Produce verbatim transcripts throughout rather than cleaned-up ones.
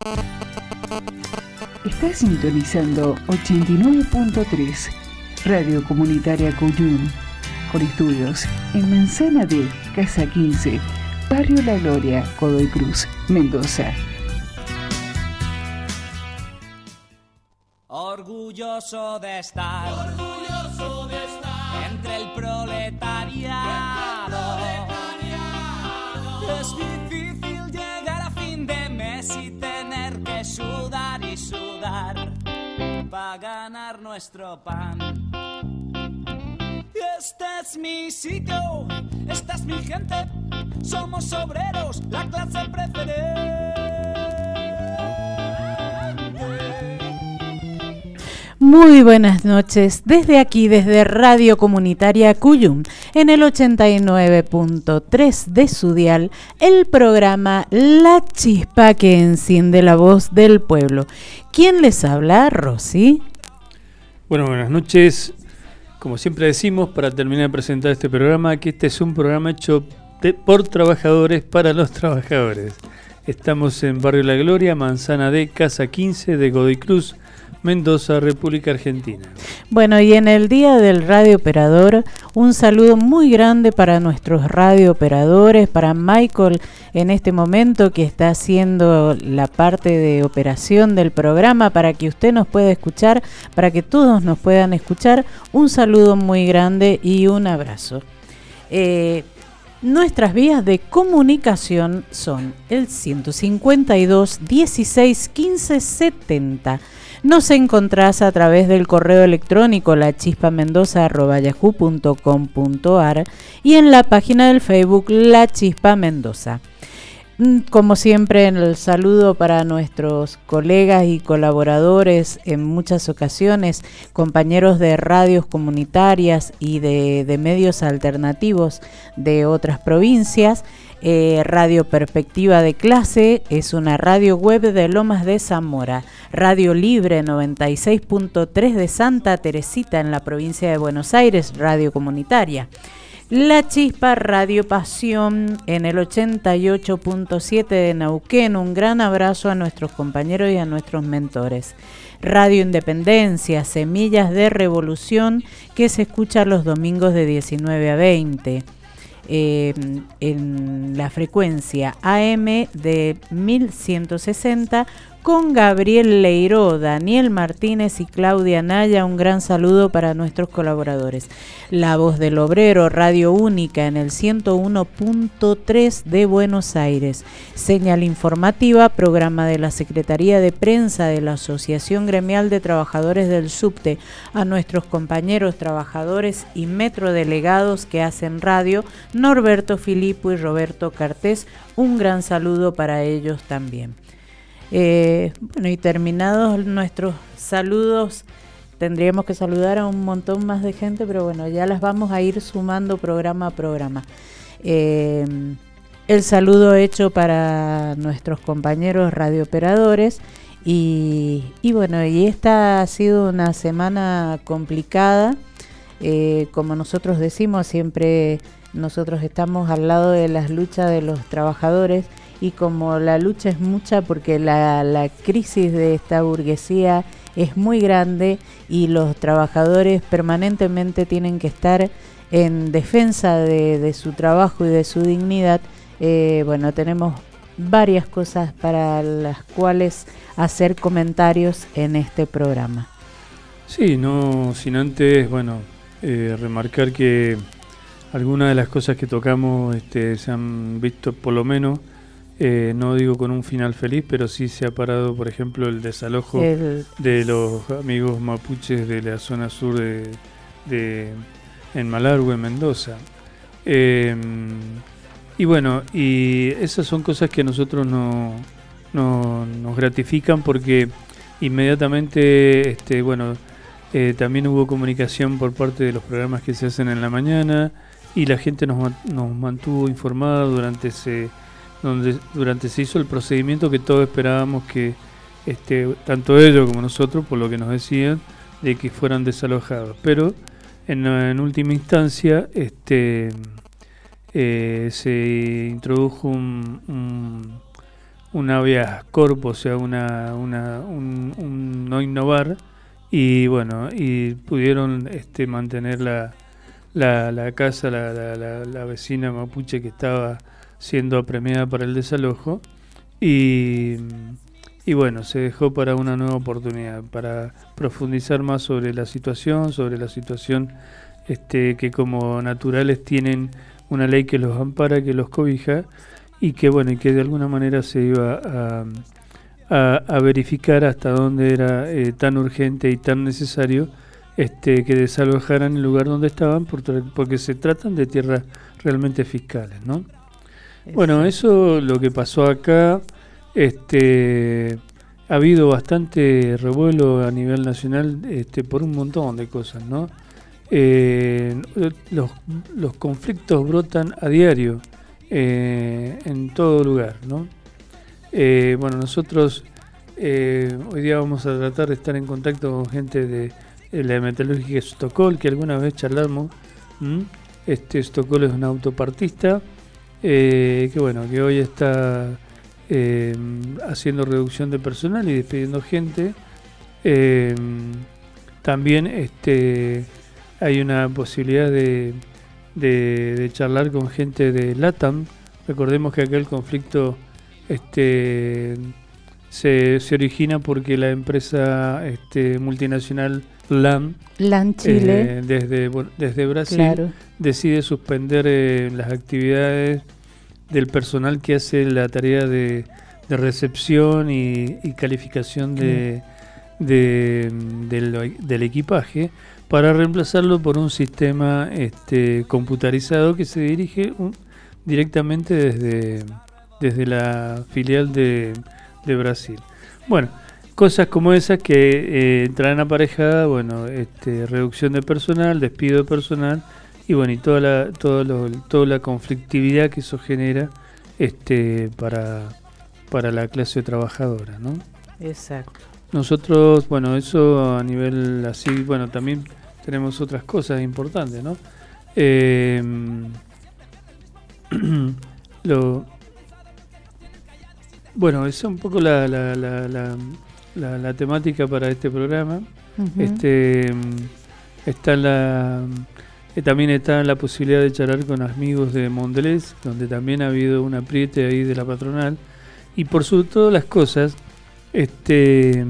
Estás sintonizando ochenta y nueve punto tres, Radio Comunitaria Cuyum, con estudios en Manzana D, Casa quince, Barrio La Gloria, Godoy Cruz, Mendoza. Orgulloso de estar, orgulloso de estar entre el proletariado. Es difícil llegar a fin de mes y tener que sudar y sudar para ganar nuestro pan. Este es mi sitio, esta es mi gente, somos obreros, la clase preferente. Muy buenas noches, desde aquí, desde Radio Comunitaria Cuyum, en el ochenta y nueve punto tres de su dial, el programa La Chispa que enciende la voz del pueblo. ¿Quién les habla? Rosy. Bueno, buenas noches. Como siempre decimos, para terminar de presentar este programa, que este es un programa hecho de, por trabajadores para los trabajadores. Estamos en Barrio La Gloria, Manzana D, Casa quince de Godoy Cruz, Mendoza, República Argentina. Bueno, y en el Día del Radio Operador, un saludo muy grande para nuestros radiooperadores, para Michael en este momento que está haciendo la parte de operación del programa para que usted nos pueda escuchar, para que todos nos puedan escuchar. Un saludo muy grande y un abrazo. Eh, Nuestras vías de comunicación son el ciento cincuenta y dos, dieciséis, quince, setenta. Nos encontrás a través del correo electrónico lachispamendoza arroba yahoo punto com punto ar y en la página del Facebook La Chispa Mendoza. Como siempre, el saludo para nuestros colegas y colaboradores en muchas ocasiones, compañeros de radios comunitarias y de, de medios alternativos de otras provincias. Eh, Radio Perspectiva de Clase es una radio web de Lomas de Zamora. Radio Libre noventa y seis punto tres de Santa Teresita en la provincia de Buenos Aires, radio comunitaria. La Chispa Radio Pasión en el ochenta y ocho punto siete de Neuquén. Un gran abrazo a nuestros compañeros y a nuestros mentores. Radio Independencia, Semillas de Revolución, que se escucha los domingos de diecinueve a veinte. Eh, en la frecuencia A M de mil ciento sesenta con Gabriel Leiró, Daniel Martínez y Claudia Naya. Un gran saludo para nuestros colaboradores. La Voz del Obrero, Radio Única en el ciento uno punto tres de Buenos Aires. Señal informativa, programa de la Secretaría de Prensa de la Asociación Gremial de Trabajadores del Subte. A nuestros compañeros trabajadores y metrodelegados que hacen radio, Norberto Filippo y Roberto Cartés, un gran saludo para ellos también. Eh, bueno, y terminados nuestros saludos, tendríamos que saludar a un montón más de gente, pero bueno, ya las vamos a ir sumando programa a programa. Eh, el saludo hecho para nuestros compañeros radiooperadores y, y bueno, y esta ha sido una semana complicada. Eh, como nosotros decimos, siempre nosotros estamos al lado de las luchas de los trabajadores. Y como la lucha es mucha porque la, la crisis de esta burguesía es muy grande y los trabajadores permanentemente tienen que estar en defensa de, de su trabajo y de su dignidad, eh, bueno, tenemos varias cosas para las cuales hacer comentarios en este programa. Sí, no sin antes, bueno, eh, remarcar que algunas de las cosas que tocamos este, se han visto por lo menos. Eh, no digo con un final feliz, pero sí se ha parado, por ejemplo, el desalojo el... de los amigos mapuches de la zona sur de, de en Malargüe, Mendoza. Eh, y bueno, y esas son cosas que a nosotros no, no, nos gratifican porque inmediatamente, este, bueno, eh, también hubo comunicación por parte de los programas que se hacen en la mañana y la gente nos, nos mantuvo informada durante ese donde durante se hizo el procedimiento que todos esperábamos que este, tanto ellos como nosotros, por lo que nos decían, de que fueran desalojados. Pero en, en última instancia este, eh, se introdujo un, un, un habeas corpus, o sea, una, una, un, un no innovar, y bueno, y pudieron este, mantener la, la, la casa, la, la, la, la vecina mapuche que estaba siendo apremiada para el desalojo, y, y bueno, se dejó para una nueva oportunidad, para profundizar más sobre la situación, sobre la situación este, que como naturales tienen una ley que los ampara, que los cobija, y que bueno, y que de alguna manera se iba a, a, a verificar hasta dónde era eh, tan urgente y tan necesario este, que desalojaran el lugar donde estaban, porque, porque se tratan de tierras realmente fiscales, ¿no? Eso. Bueno, eso lo que pasó acá, este, ha habido bastante revuelo a nivel nacional este, por un montón de cosas, ¿no? Eh, los, los conflictos brotan a diario eh, en todo lugar, ¿no? Eh, bueno, nosotros eh, hoy día vamos a tratar de estar en contacto con gente de, de la metalúrgica de Estocolmo, que alguna vez charlamos. ¿Mm? Este Estocolmo es un autopartista eh, que bueno, que hoy está eh, haciendo reducción de personal y despidiendo gente. Eh, también este hay una posibilidad de, de, de charlar con gente de LATAM. Recordemos que acá el conflicto este, se, se origina porque la empresa este, multinacional LAM, LAM Chile, eh, desde, desde Brasil, claro, decide suspender eh, las actividades del personal que hace la tarea de, de recepción y, y calificación de, de, de, del, del equipaje, para reemplazarlo por un sistema este, computarizado que se dirige un, directamente desde, desde la filial de, de Brasil. Bueno, cosas como esas que eh, traen aparejada, bueno, este, reducción de personal, despido de personal, y bueno, y toda la, todo lo, toda la conflictividad que eso genera este, para, para la clase trabajadora, ¿no? Exacto. Nosotros, bueno, eso a nivel así, bueno, también tenemos otras cosas importantes, ¿no? Eh, lo, bueno, esa es un poco la, la, la, la, la, la temática para este programa. Uh-huh. Este está la eh, también está la posibilidad de charlar con amigos de Mondelez, donde también ha habido un apriete ahí de la patronal, y por sobre todas las cosas, este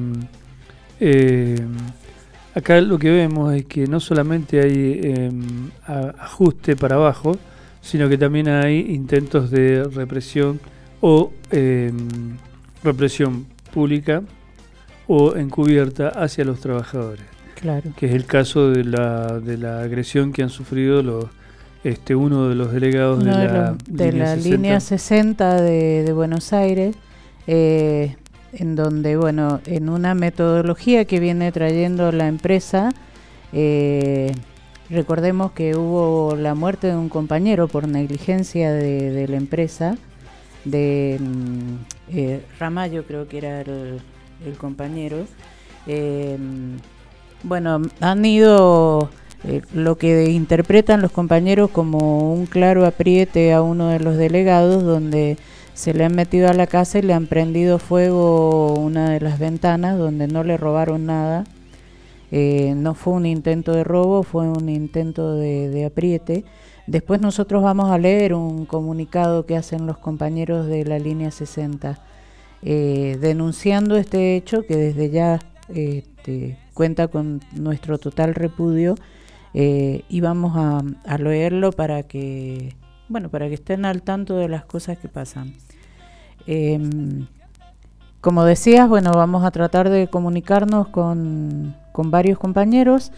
eh, acá lo que vemos es que no solamente hay eh, ajuste para abajo, sino que también hay intentos de represión o eh, represión pública o encubierta hacia los trabajadores. Claro. Que es el caso de la de la agresión que han sufrido los este uno de los delegados uno de, de, la, los, de línea la línea sesenta de, de Buenos Aires, eh, en donde, bueno, en una metodología que viene trayendo la empresa, eh, recordemos que hubo la muerte de un compañero por negligencia de, de la empresa, de eh, Ramallo creo que era el, el compañero. Eh, bueno, han ido eh, lo que interpretan los compañeros como un claro apriete a uno de los delegados, donde se le han metido a la casa y le han prendido fuego una de las ventanas, donde no le robaron nada. Eh, no fue un intento de robo, fue un intento de, de apriete. Después nosotros vamos a leer un comunicado que hacen los compañeros de la línea sesenta, eh, denunciando este hecho que desde ya este, cuenta con nuestro total repudio, eh, y vamos a, a leerlo para que, bueno, para que estén al tanto de las cosas que pasan. Eh, como decías, bueno, vamos a tratar de comunicarnos con, con varios compañeros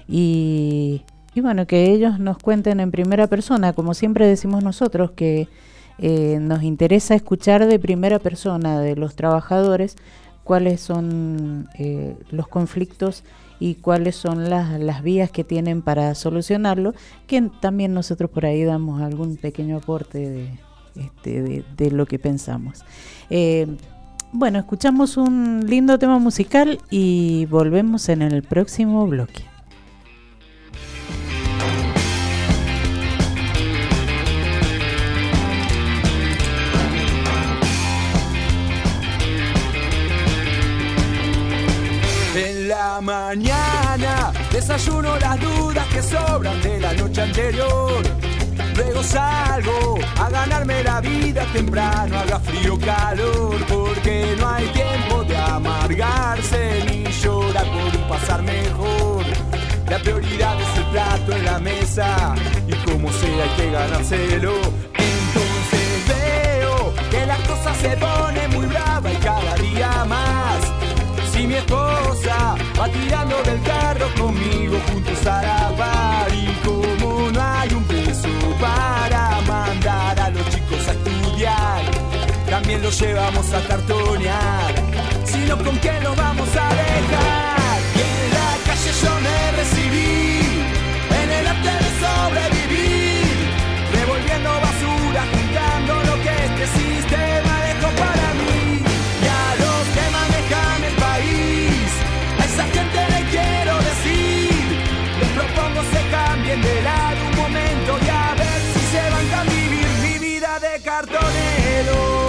y, y bueno, que ellos nos cuenten en primera persona, como siempre decimos nosotros, que eh, nos interesa escuchar de primera persona de los trabajadores cuáles son eh, los conflictos y cuáles son las, las vías que tienen para solucionarlo, que también nosotros por ahí damos algún pequeño aporte de, este, de, de lo que pensamos. Eh, bueno, escuchamos un lindo tema musical y volvemos en el próximo bloque. la mañana desayuno las dudas que sobran de la noche anterior. Luego salgo a ganarme la vida temprano, haga frío o calor, porque no hay tiempo de amargarse ni llorar por un pasar mejor. La prioridad es el plato en la mesa y como sea hay que ganárselo. Entonces veo que las cosas se ponen muy bravas y cada día más. Si mi esposa va tirando del carro conmigo juntos a la par, y como no hay un peso para mandar a los chicos a estudiar, también los llevamos a cartonear. Si no, ¿con qué nos vamos a dejar? Y en la calle yo me recibí, en el arte de sobrevivir, revolviendo basura, juntando lo que este sistema dejó para mí. Y a los que manejan el país, a esa gente le quiero decir, les propongo se cambien de lado un momento y a ver si se van a vivir mi vida de cartonero.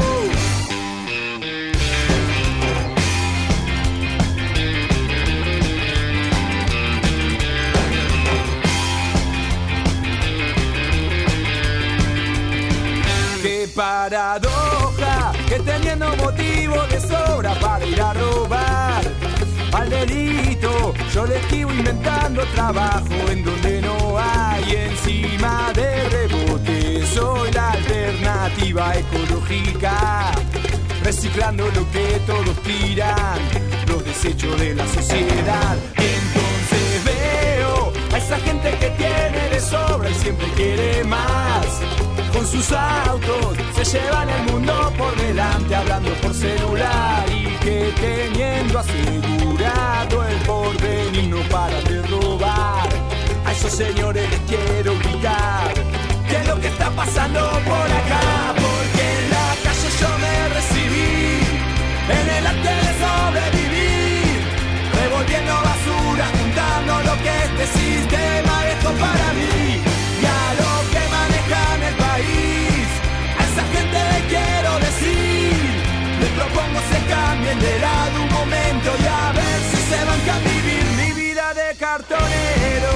Paradoja, que teniendo motivo de sobra para ir a robar, al delito yo le esquivo inventando trabajo en donde no hay. Encima de rebote soy la alternativa ecológica, reciclando lo que todos tiran, los desechos de la sociedad. Entonces veo a esa gente que tiene de sobra y siempre quiere más. Con sus autos se llevan el mundo por delante, hablando por celular, y que teniendo asegurado el porvenir no paran de robar. A esos señores les quiero gritar, ¿qué es lo que está pasando por acá? Porque en la calle yo me recibí, en el arte de sobrevivir, revolviendo basura, juntando lo que este sistema dejó para mí. Y a los que manejan el país, a esa gente le quiero decir, les propongo se cambien de lado un momento y a ver si se van a vivir mi vida de cartonero.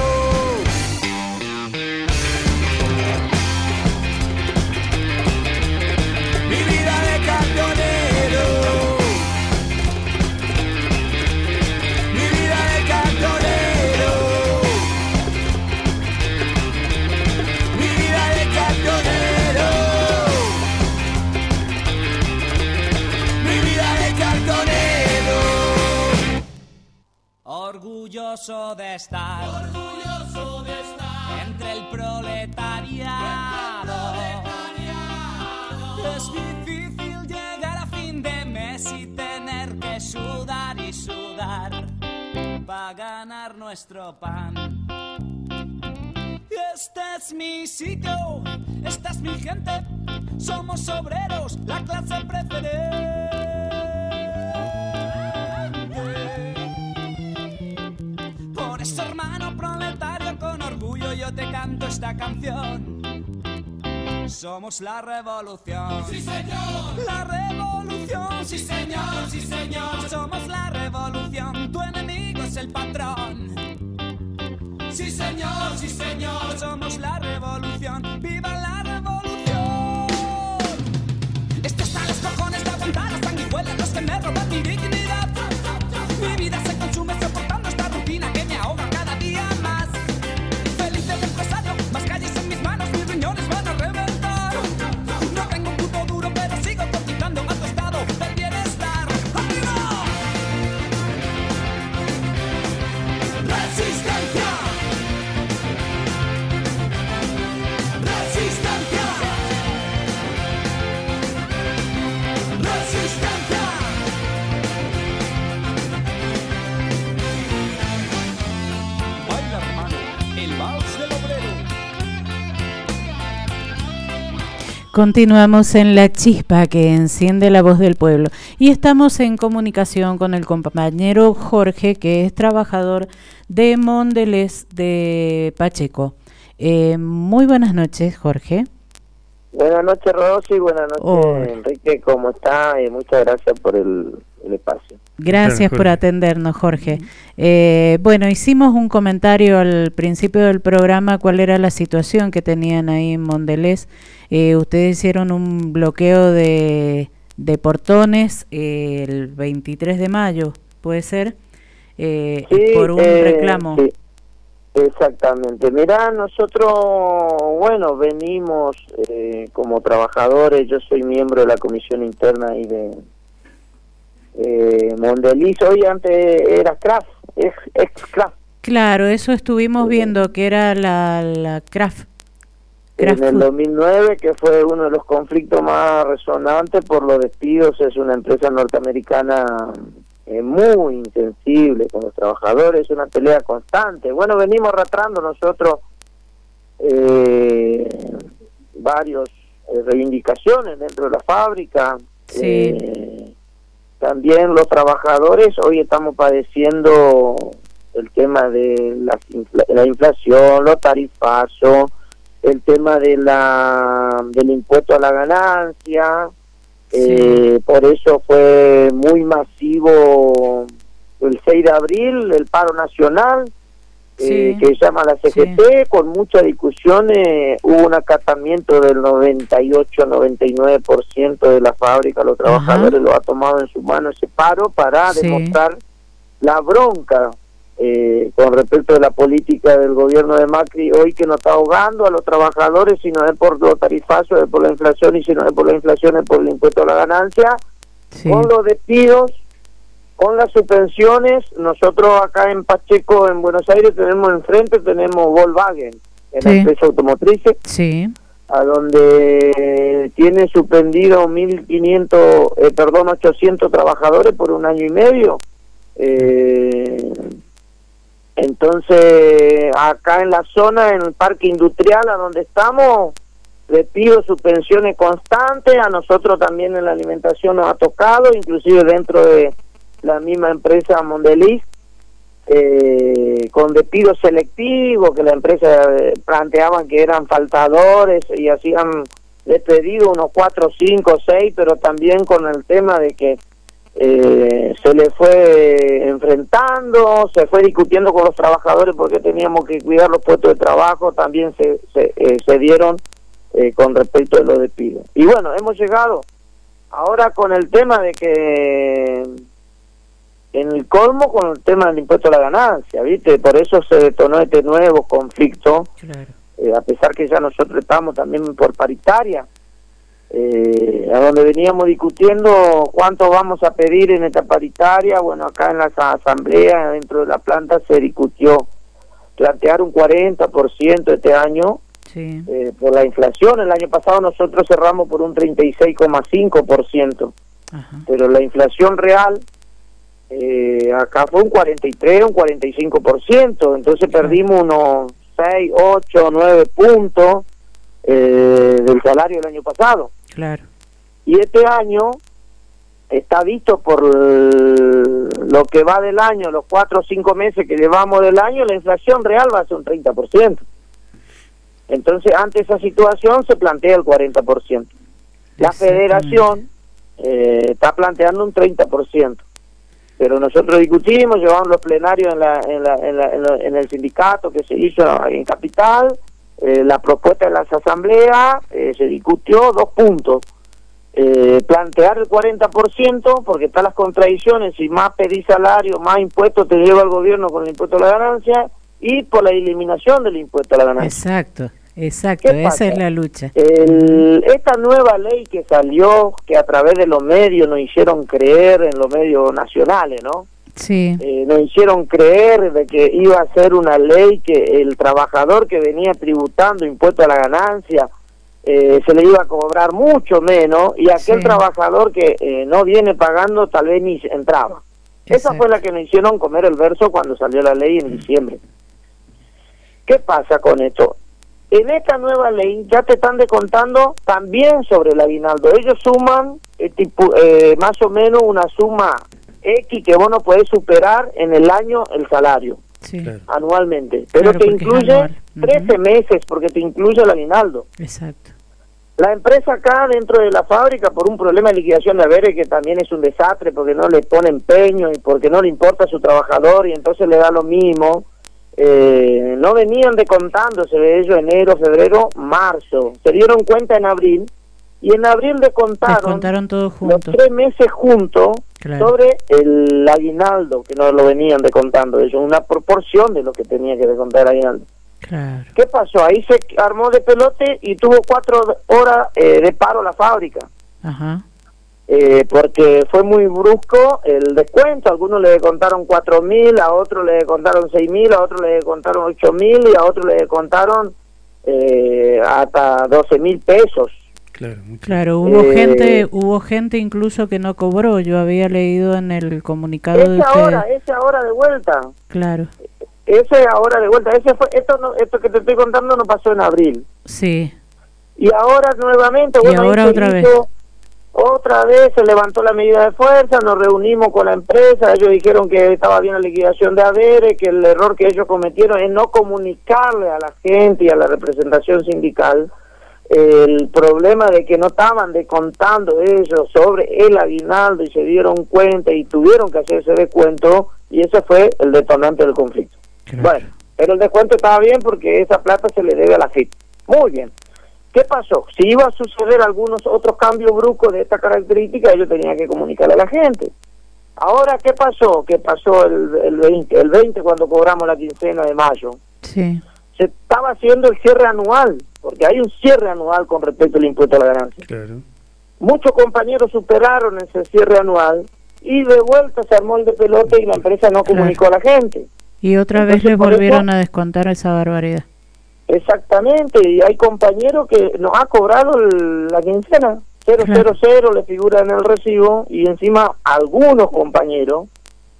Mi vida de cartonero. Mi vida de cartonero. Mi vida de cartonero. Mi vida de cartonero. Orgulloso de estar, orgulloso de estar entre el proletariado. Es difícil llegar a fin de mes y tener que sudar y sudar para ganar nuestro pan. Este es mi sitio, esta es mi gente, somos obreros, la clase preferente. Por eso, hermano proletario, con orgullo yo te canto esta canción. Somos la revolución. Sí, señor. La revolución. Sí, señor, sí, señor. Somos la revolución. Tu enemigo es el patrón. Sí, señor, sí, señor. Somos la revolución. ¡Viva la revolución! Esto está a los cojones de aguantar las sanguijuelas, los que me roban mi dignidad. Mi vida se consume soportando esta rutina que me ahoga cada día más. Feliz del empresario, más calles en mis manos, mis riñones van a reventar. No tengo un puto duro, pero sigo cotizando a tu estado del bienestar. ¡Arriba! ¡Resistencia! ¡Resistencia! ¡Resistencia! Baila, hermano, el vals del obrero. Continuamos en La Chispa que enciende la voz del pueblo y estamos en comunicación con el compañero Jorge, que es trabajador de Mondelez de Pacheco. Eh, muy buenas noches, Jorge. Buenas noches, Rosy. Buenas noches, Hola. Enrique. ¿Cómo está? Y muchas gracias por el, el espacio. Gracias por atendernos, Jorge. Eh, bueno, hicimos un comentario al principio del programa, cuál era la situación que tenían ahí en Mondelez. Eh, ustedes hicieron un bloqueo de, de portones eh, el veintitrés de mayo, ¿puede ser? Eh, sí, por un eh, reclamo. Sí. Exactamente. Mirá, nosotros, bueno, venimos eh, como trabajadores, yo soy miembro de la comisión interna y de eh, Mondelez, hoy antes era Kraft, ex, ex Kraft. Claro, eso estuvimos viendo, que era la, la Kraft. Kraft En el Food. dos mil nueve, que fue uno de los conflictos más resonantes por los despidos, es una empresa norteamericana eh, muy insensible con los trabajadores, es una pelea constante. Bueno, venimos arrastrando nosotros eh, varios eh, reivindicaciones dentro de la fábrica. Sí. Eh, también los trabajadores, hoy estamos padeciendo el tema de la, la inflación, los tarifazos, el tema de la del impuesto a la ganancia. Sí. Eh, por eso fue muy masivo el seis de abril el paro nacional, sí. eh, que se llama la C G T, sí. Con muchas discusiones. Hubo un acatamiento del noventa y ocho a noventa y nueve por ciento de la fábrica. Los trabajadores Ajá. lo ha tomado en su mano ese paro para sí. demostrar la bronca Eh, con respecto a la política del gobierno de Macri hoy, que nos está ahogando a los trabajadores, si no es por los tarifazos, es por la inflación, y si no es por la inflación, es por el impuesto a la ganancia, sí. Con los despidos, con las suspensiones. Nosotros acá en Pacheco, en Buenos Aires, tenemos enfrente, tenemos Volkswagen, en sí. la empresa automotriz, sí. a donde tiene suspendido mil quinientos, eh, perdón, ochocientos trabajadores por un año y medio. Eh... Entonces, acá en la zona, en el parque industrial a donde estamos, despido, suspensiones constantes. A nosotros también en la alimentación nos ha tocado, inclusive dentro de la misma empresa Mondelez, eh, con despidos selectivos, que la empresa planteaban que eran faltadores y hacían despedido unos cuatro, cinco, seis, pero también con el tema de que Eh, se le fue enfrentando, se fue discutiendo con los trabajadores porque teníamos que cuidar los puestos de trabajo, también se, se, eh, se dieron eh, con respecto a los despidos. Y bueno, hemos llegado ahora con el tema de que en el colmo con el tema del impuesto a la ganancia, ¿viste? Por eso se detonó este nuevo conflicto, claro. eh, a pesar que ya nosotros estamos también por paritaria. Eh, a donde veníamos discutiendo cuánto vamos a pedir en esta paritaria. Bueno, acá en la asamblea, dentro de la planta, se discutió plantear un cuarenta por ciento este año, sí. eh, por la inflación. El año pasado nosotros cerramos por un treinta y seis coma cinco por ciento, pero la inflación real eh, acá fue un cuarenta y tres, un cuarenta y cinco por ciento, entonces perdimos unos seis, ocho, nueve puntos eh, del salario del año pasado. Claro. Y este año está visto por lo que va del año, los cuatro o cinco meses que llevamos del año, la inflación real va a ser un treinta por ciento. Entonces, ante esa situación se plantea el cuarenta por ciento. La federación eh, está planteando un treinta por ciento. Pero nosotros discutimos, llevamos los plenarios en, la, en, la, en, la, en, la, en el sindicato que se hizo en Capital. Eh, la propuesta de las asambleas eh, se discutió dos puntos: eh, plantear el cuarenta por ciento, porque están las contradicciones, si más pedís salario, más impuestos te lleva el gobierno con el impuesto a la ganancia, y por la eliminación del impuesto a la ganancia. Exacto, exacto, esa es la lucha. El, esta nueva ley que salió, que a través de los medios nos hicieron creer, en los medios nacionales, ¿no? Sí. Eh, nos hicieron creer de que iba a ser una ley que el trabajador que venía tributando impuesto a la ganancia eh, se le iba a cobrar mucho menos, y aquel sí. trabajador que eh, no viene pagando tal vez ni entraba. Exacto. Esa fue la que nos hicieron comer el verso cuando salió la ley en diciembre. ¿Qué pasa con esto? En esta nueva ley ya te están descontando también sobre el aguinaldo. Ellos suman eh, tipo, eh, más o menos una suma X que vos no podés superar en el año el salario, sí. anualmente, pero claro, te incluye trece uh-huh. meses, porque te incluye el aguinaldo. Exacto. La empresa acá dentro de la fábrica, por un problema de liquidación de haberes que también es un desastre porque no le pone empeño y porque no le importa a su trabajador y entonces le da lo mismo, eh, no venían descontándose de ellos enero, febrero, marzo. Se dieron cuenta en abril y en abril descontaron, descontaron todos juntos. Los tres meses juntos, claro, sobre el aguinaldo que no lo venían descontando ellos, una proporción de lo que tenía que descontar el aguinaldo. Claro. ¿Qué pasó? Ahí se armó de pelote y tuvo cuatro horas eh, de paro la fábrica. Ajá. Eh, porque fue muy brusco el descuento. A algunos le descontaron cuatro mil, a otros le descontaron seis mil, a otros le descontaron ocho mil y a otros le descontaron eh, hasta doce mil pesos. Claro, claro, hubo eh, gente, hubo gente incluso que no cobró. Yo había leído en el comunicado ese de ustedes. ahora, ese ahora de vuelta. Claro. Ese ahora de vuelta, ese fue, esto no, esto que te estoy contando no pasó en abril. Sí. Y ahora nuevamente, y bueno, ahora se otra hizo, vez. Otra vez se levantó la medida de fuerza, nos reunimos con la empresa, ellos dijeron que estaba bien la liquidación de haberes, que el error que ellos cometieron es no comunicarle a la gente y a la representación sindical el problema de que no estaban descontando ellos sobre el aguinaldo y se dieron cuenta y tuvieron que hacer ese descuento y ese fue el detonante del conflicto. Claro. Bueno, pero el descuento estaba bien porque esa plata se le debe a la F I P. Muy bien. ¿Qué pasó? Si iba a suceder algunos otros cambios bruscos de esta característica, ellos tenían que comunicarle a la gente. Ahora, ¿qué pasó? ¿Qué pasó el, el veinte? El veinte cuando cobramos la quincena de mayo. Sí. Se estaba haciendo el cierre anual, porque hay un cierre anual con respecto al impuesto a la ganancia. Claro. Muchos compañeros superaron ese cierre anual y de vuelta se armó el de pelota y la empresa no comunicó claro. a la gente. Y otra Entonces, vez les volvieron eso, a descontar esa barbaridad. Exactamente, y hay compañeros que nos ha cobrado el, la quincena, cero cero cero le figura en el recibo, y encima algunos compañeros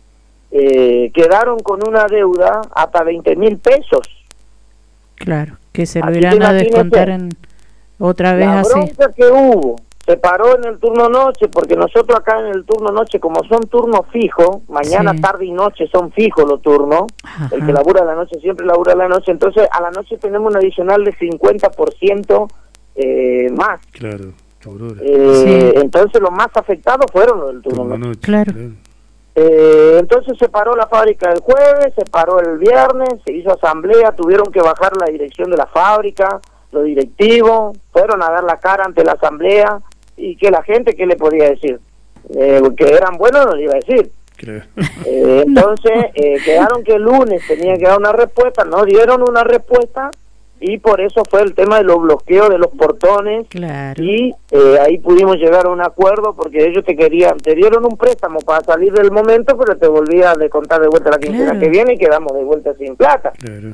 eh, quedaron con una deuda hasta veinte mil pesos. Claro, que se lo irán a descontar en otra vez la así. La bronca que hubo, se paró en el turno noche, porque nosotros acá en el turno noche, como son turnos fijos, mañana, sí. tarde y noche son fijos los turnos, Ajá. el que labura la noche siempre labura la noche, entonces a la noche tenemos un adicional de cincuenta por ciento eh, más. Claro, eh, sí. Entonces los más afectados fueron los del turno, turno noche. noche. Claro. claro. Eh, entonces se paró la fábrica el jueves, se paró el viernes, se hizo asamblea, tuvieron que bajar la dirección de la fábrica, los directivos, fueron a dar la cara ante la asamblea, y que la gente, ¿qué le podía decir? Eh, que eran buenos no le iba a decir. Claro. Eh, entonces eh, quedaron que el lunes tenían que dar una respuesta, no dieron una respuesta, y por eso fue el tema de los bloqueos de los portones, claro. y eh, ahí pudimos llegar a un acuerdo porque ellos te querían, te dieron un préstamo para salir del momento, pero te volvía a descontar de vuelta la quincena claro. que viene y quedamos de vuelta sin plata. Claro.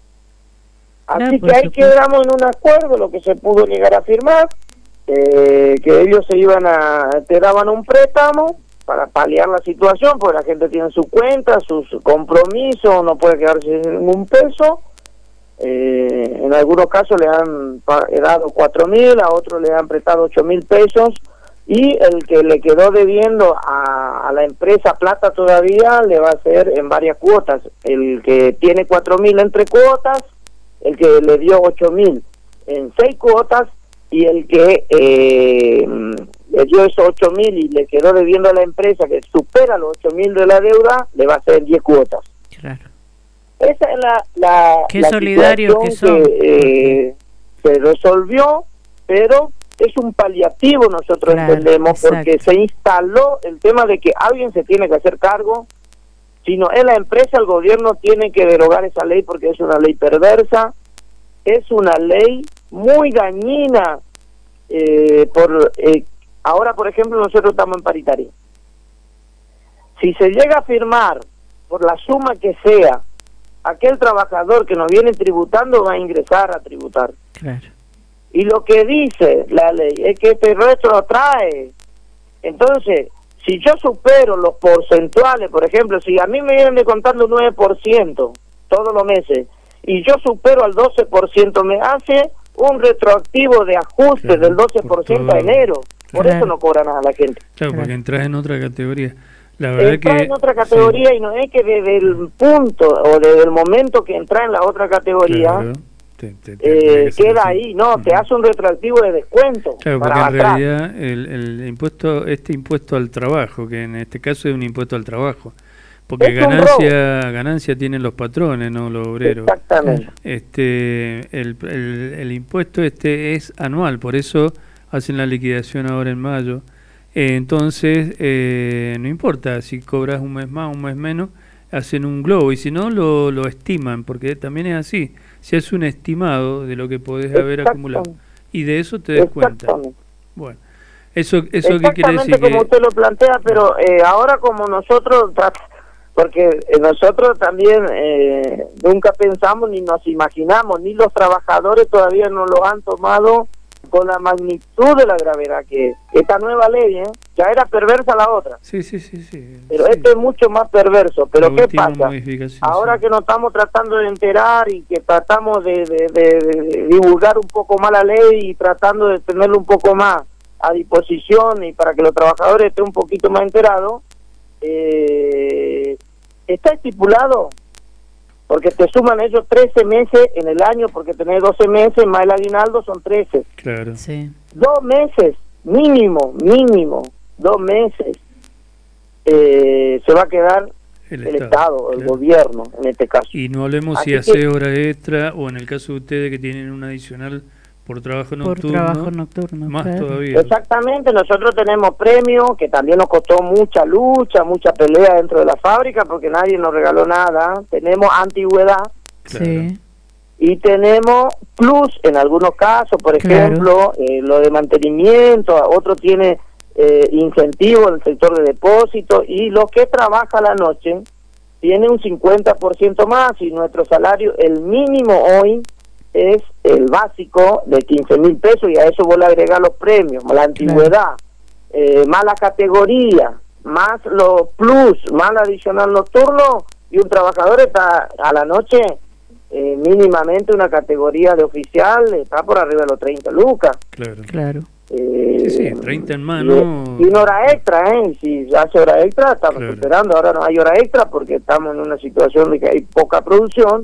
Así claro, que ahí quedamos en un acuerdo, lo que se pudo llegar a firmar, eh, que ellos se iban a, te daban un préstamo para paliar la situación, porque la gente tiene su cuenta, sus compromisos, no puede quedarse sin ningún peso. Eh, en algunos casos le han dado cuatro mil, a otros le han prestado ocho mil pesos, y el que le quedó debiendo a, a la empresa plata todavía le va a hacer en varias cuotas. El que tiene cuatro mil entre cuotas, el que le dio ocho mil en seis cuotas, y el que eh, le dio esos ocho mil y le quedó debiendo a la empresa que supera los ocho mil de la deuda, le va a hacer diez cuotas. Claro. Esa es la, la, Qué la solidarios que son. Que, eh, se resolvió, pero es un paliativo, nosotros claro, entendemos, exacto. porque se instaló el tema de que alguien se tiene que hacer cargo. Si no es la empresa, el gobierno tiene que derogar esa ley porque es una ley perversa, es una ley muy dañina. Eh, por eh, ahora, por ejemplo, nosotros estamos en paritaria. Si se llega a firmar, por la suma que sea, aquel trabajador que nos viene tributando va a ingresar a tributar. Claro. Y lo que dice la ley es que este retro trae. Entonces, si yo supero los porcentuales, por ejemplo, si a mí me vienen descontando un nueve por ciento todos los meses, y yo supero al doce por ciento, me hace un retroactivo de ajuste claro, del doce por ciento por a enero. Por claro. eso no cobra nada a la gente. Claro, porque entras en otra categoría. La verdad entras que, en otra categoría sí. Y no es que desde el punto o desde el momento que entras en la otra categoría, claro. Te, te, te eh, queda ahí, no, uh-huh. te hace un retroactivo de descuento. Claro, para porque en atrás. realidad el, el impuesto, este impuesto al trabajo, que en este caso es un impuesto al trabajo, porque es ganancia ganancia tienen los patrones, no los obreros. Exactamente. Este, el, el, el impuesto este es anual, por eso hacen la liquidación ahora en mayo. Eh, entonces, eh, no importa si cobras un mes más, un mes menos, hacen un globo, y si no, lo, lo estiman, porque también es así. Se hace un estimado de lo que podés haber acumulado, y de eso te des cuenta. Bueno, eso, eso qué quiere decir. Exactamente como que... usted lo plantea, pero eh, ahora como nosotros, porque eh, nosotros también eh, nunca pensamos ni nos imaginamos, ni los trabajadores todavía no lo han tomado con la magnitud de la gravedad que es. Esta nueva ley, ¿eh? Ya era perversa la otra. Sí, sí, sí, sí. Pero sí. este es mucho más perverso. Pero la ¿qué pasa? Ahora sí. que nos estamos tratando de enterar y que tratamos de, de, de, de divulgar un poco más la ley y tratando de tenerlo un poco más a disposición y para que los trabajadores estén un poquito más enterados, eh, está estipulado, porque te suman ellos trece meses en el año, porque tenés doce meses, más el aguinaldo son trece. Claro. Sí. Dos meses, mínimo, mínimo, dos meses, eh, se va a quedar el, el Estado, Estado el claro. gobierno, en este caso. Y no hablemos Así si hace que, hora extra, o en el caso de ustedes que tienen un adicional por trabajo nocturno. Por trabajo nocturno, más claro. todavía. Exactamente, nosotros tenemos premios, que también nos costó mucha lucha, mucha pelea dentro de la fábrica, porque nadie nos regaló nada. Tenemos antigüedad. Claro. Sí. Y tenemos plus en algunos casos, por ejemplo, claro. eh, lo de mantenimiento, otro tiene eh, incentivo en el sector de depósito, y los que trabaja la noche tiene un cincuenta por ciento más, y nuestro salario, el mínimo hoy, es el básico de quince mil pesos, y a eso vos le agregás los premios, la antigüedad, claro. eh, más la categoría, más los plus, más la adicional nocturno, y un trabajador está a la noche, eh, mínimamente una categoría de oficial, está por arriba de los treinta lucas. Claro. Claro. Eh, sí, sí, treinta en mano. Y, y una hora extra, ¿eh? Si hace hora extra, estamos claro. esperando, ahora no hay hora extra porque estamos en una situación de que hay poca producción.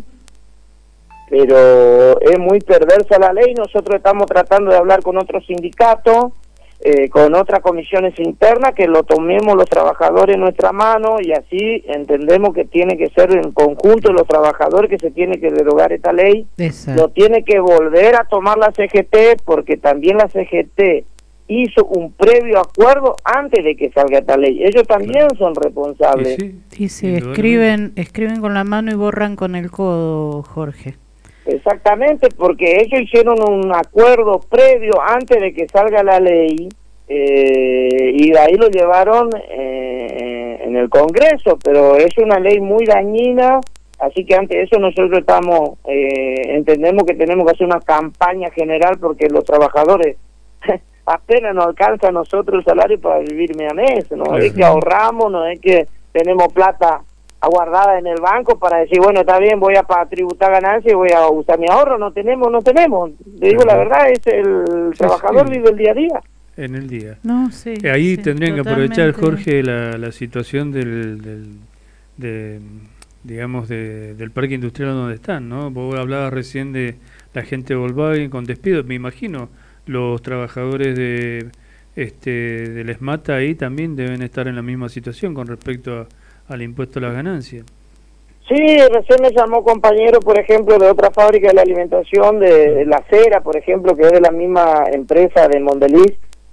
Pero es muy perversa la ley. Nosotros estamos tratando de hablar con otros sindicatos, eh, con otras comisiones internas, que lo tomemos los trabajadores en nuestra mano, y así entendemos que tiene que ser en conjunto los trabajadores que se tiene que derogar esta ley. Exacto. Lo tiene que volver a tomar la C G T, porque también la C G T hizo un previo acuerdo antes de que salga esta ley. Ellos también claro. son responsables. Sí, sí, sí escriben, escriben con la mano y borran con el codo, Jorge. Exactamente, porque ellos hicieron un acuerdo previo antes de que salga la ley, eh, y de ahí lo llevaron eh, en el Congreso, pero es una ley muy dañina, así que ante eso nosotros estamos, eh, entendemos que tenemos que hacer una campaña general, porque los trabajadores apenas nos alcanza a nosotros el salario para vivir mes a mes, no es que ahorramos, no es que tenemos plata aguardada en el banco para decir, bueno, está bien, voy a para tributar ganancias y voy a usar mi ahorro. No tenemos, no tenemos. Le digo la verdad, es el sí, trabajador sí. vive el día a día. En el día. No, sí, eh, ahí sí, tendrían totalmente. que aprovechar, Jorge, la, la situación del, del de, digamos, de, del parque industrial donde están, ¿no? Vos hablabas recién de la gente de Volkswagen con despidos. Me imagino los trabajadores de este del ESMATA ahí también deben estar en la misma situación con respecto a al impuesto a las ganancias. Sí, recién me llamó compañero, por ejemplo, de otra fábrica de la alimentación, de, de La Cera, por ejemplo, que es de la misma empresa de Mondeliz,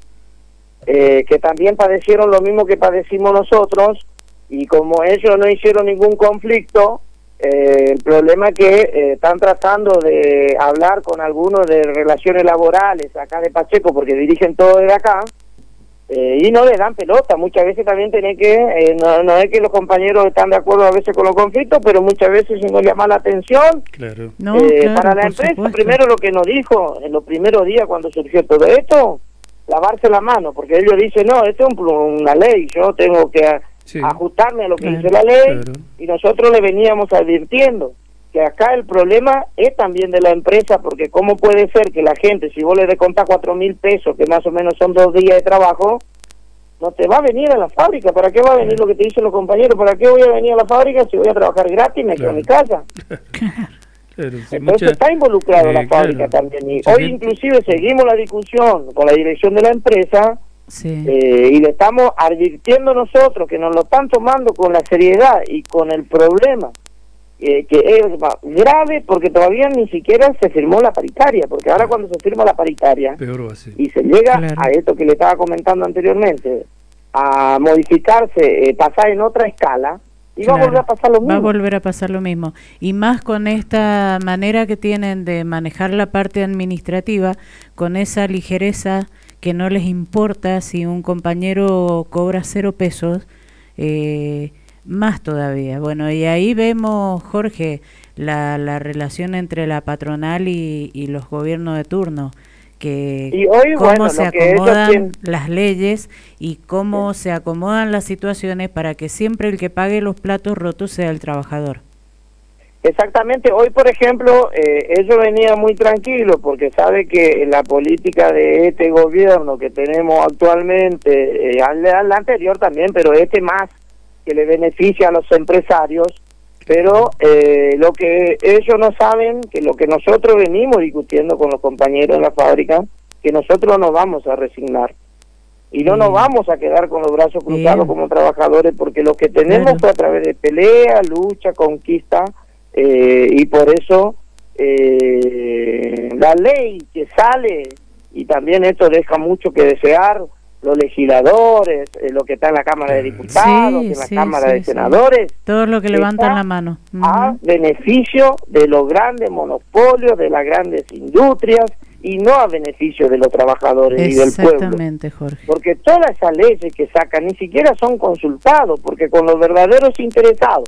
eh, que también padecieron lo mismo que padecimos nosotros, y como ellos no hicieron ningún conflicto, eh, el problema es que eh, están tratando de hablar con algunos de relaciones laborales acá de Pacheco, porque dirigen todo desde acá, Eh, y no le dan pelota. Muchas veces también tiene que, eh, no, no es que los compañeros están de acuerdo a veces con los conflictos, pero muchas veces si no llama la atención. Claro. No, eh, claro, para la empresa, supuesto. primero lo que nos dijo en los primeros días cuando surgió todo esto, lavarse la mano, porque ellos dicen, no, esto es un, una ley, yo tengo que sí. ajustarme a lo que claro. dice la ley, claro. y nosotros le veníamos advirtiendo que acá el problema es también de la empresa, porque cómo puede ser que la gente, si vos le descontás cuatro mil pesos, que más o menos son dos días de trabajo, no te va a venir a la fábrica. ¿Para qué va a venir lo que te dicen los compañeros? ¿Para qué voy a venir a la fábrica si voy a trabajar gratis y me quedo en mi casa? Claro, sí, Entonces mucha, está involucrado eh, la fábrica claro, también. Y mucha hoy gente. inclusive seguimos la discusión con la dirección de la empresa Sí. eh, y le estamos advirtiendo nosotros que nos lo están tomando con la seriedad y con el problema eh, que es grave, porque todavía ni siquiera se firmó la paritaria, porque ahora cuando se firma la paritaria Peor va a ser. y se llega Claro. a esto que le estaba comentando anteriormente, a modificarse, eh, pasar en otra escala, y va a Claro, volver a pasar lo mismo. Va a volver a pasar lo mismo. Y más con esta manera que tienen de manejar la parte administrativa, con esa ligereza que no les importa si un compañero cobra cero pesos, eh, más todavía. Bueno, y ahí vemos, Jorge, la, la relación entre la patronal y, y los gobiernos de turno, que Y hoy, cómo bueno, se lo que ellos acomodan tienen- las leyes y cómo se acomodan las situaciones para que siempre el que pague los platos rotos sea el trabajador. Exactamente, hoy por ejemplo, eh, ellos venían muy tranquilos porque sabe que la política de este gobierno que tenemos actualmente, eh, al, al anterior también, pero este más, que le beneficia a los empresarios, pero eh, lo que ellos no saben, que lo que nosotros venimos discutiendo con los compañeros en la fábrica, que nosotros nos vamos a resignar. Y no nos vamos a quedar con los brazos cruzados Bien. como trabajadores, porque lo que tenemos Claro. fue a través de pelea, lucha, conquista, eh, y por eso eh, la ley que sale, y también esto deja mucho que desear, los legisladores, eh, lo que está en la Cámara de Diputados, Sí, en la sí, Cámara sí, de sí. Senadores, Todos los que levantan está la mano. a Ujú. beneficio de los grandes monopolios, de las grandes industrias, y no a beneficio de los trabajadores y del pueblo. Exactamente, Jorge. Porque todas esas leyes que sacan ni siquiera son consultados, porque con los verdaderos interesados,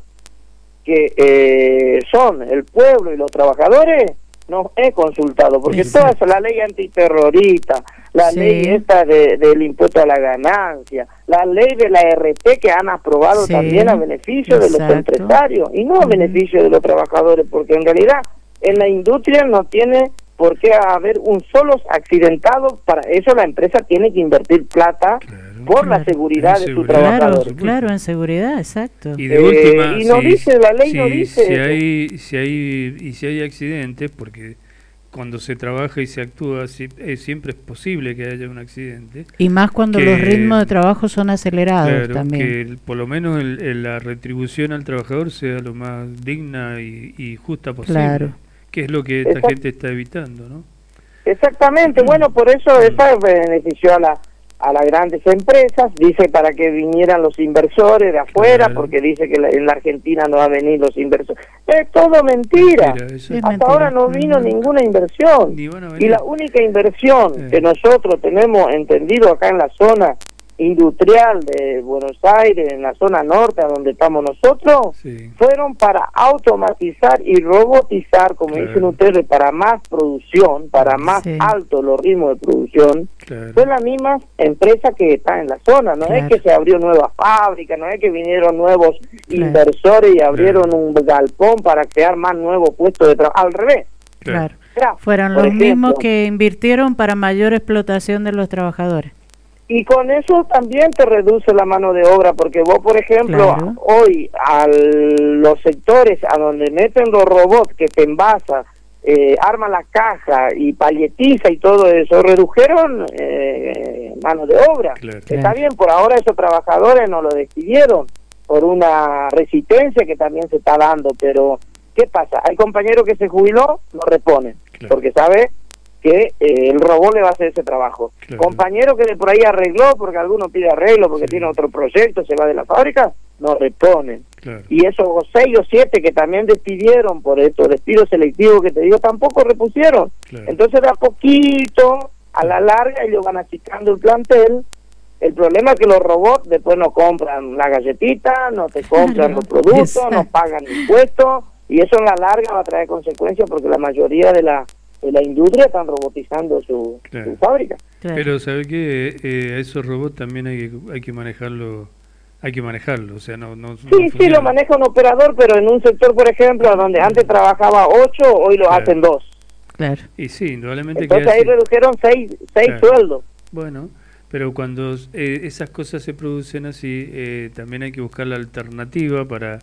que eh, son el pueblo y los trabajadores, no he consultado, porque Exacto. toda esa, la ley antiterrorista, la Sí. ley esta de, del impuesto a la ganancia, la ley de la R T que han aprobado Sí. también a beneficio de los Exacto. empresarios y no a Ujú. beneficio de los trabajadores, porque en realidad en la industria no tiene por qué haber un solo accidentado. Para eso la empresa tiene que invertir plata Claro. por la Claro. seguridad En de sus seguridad. Claro, trabajadores. claro, en seguridad, exacto. Y de Eh, última, y no si- dice, la ley si, no dice si eso. hay, si hay y si hay accidentes, porque cuando se trabaja y se actúa si- eh, siempre es posible que haya un accidente. Y más cuando que- los ritmos de trabajo son acelerados Claro, también. que el- por lo menos el- el- la retribución al trabajador sea lo más digna y, y justa posible, Claro. que es lo que esta Exacto. gente está evitando, ¿no? Exactamente, bueno, por eso esa benefició a la a las grandes empresas, dice para que vinieran los inversores de afuera, Claro. porque dice que la- en la Argentina no va a venir los inversores. Es todo mentira. Mentira, eso. Es Hasta mentira. ahora no vino Mm. ninguna inversión. Ni van a Y venir. la única inversión Eh. que nosotros tenemos entendido acá en la zona industrial de Buenos Aires, en la zona norte, a donde estamos nosotros, Sí. fueron para automatizar y robotizar, como Claro. dicen ustedes, para más producción, para más Sí. alto los ritmos de producción. Claro. Fue la misma empresa que está en la zona, no Claro. es que se abrió nueva fábrica, no es que vinieron nuevos Claro. inversores y abrieron Claro. un galpón para crear más nuevos puestos de trabajo, al revés. Claro. Mira, Fueron por los ejemplo, mismos que invirtieron para mayor explotación de los trabajadores. Y con eso también te reduce la mano de obra, porque vos, por ejemplo, Claro. hoy a los sectores a donde meten los robots que te envasa, eh, arma la caja y palletiza y todo eso, redujeron eh, mano de obra. Claro. Está Claro. bien, por ahora esos trabajadores no lo despidieron por una resistencia que también se está dando, pero ¿qué pasa? Hay compañeros que se jubiló, lo reponen, Claro. porque sabe que eh, el robot le va a hacer ese trabajo. Claro. Compañero que de por ahí arregló, porque alguno pide arreglo, porque Sí. tiene otro proyecto, se va de la fábrica, no reponen. Claro. Y esos seis o siete que también despidieron por estos despidos selectivos que te digo, tampoco repusieron. Claro. Entonces de a poquito, a la larga, ellos van achicando el plantel. El problema es que los robots después no compran la galletita, no te compran Claro, los productos, exacto. no pagan impuestos, y eso en la larga va a traer consecuencias porque la mayoría de la de la industria están robotizando su, Claro. su fábrica. Claro. Pero sabe que eh, a esos robots también hay que hay que manejarlo, hay que manejarlo, o sea, no no. no Sí, sí, funciona. lo maneja un operador, pero en un sector, por ejemplo, donde antes trabajaba ocho, hoy lo Claro. hacen dos. Claro. Y sí, indudablemente Entonces que ahí así. redujeron seis, seis Claro. sueldos. Bueno, pero cuando eh, esas cosas se producen así, eh, también hay que buscar la alternativa para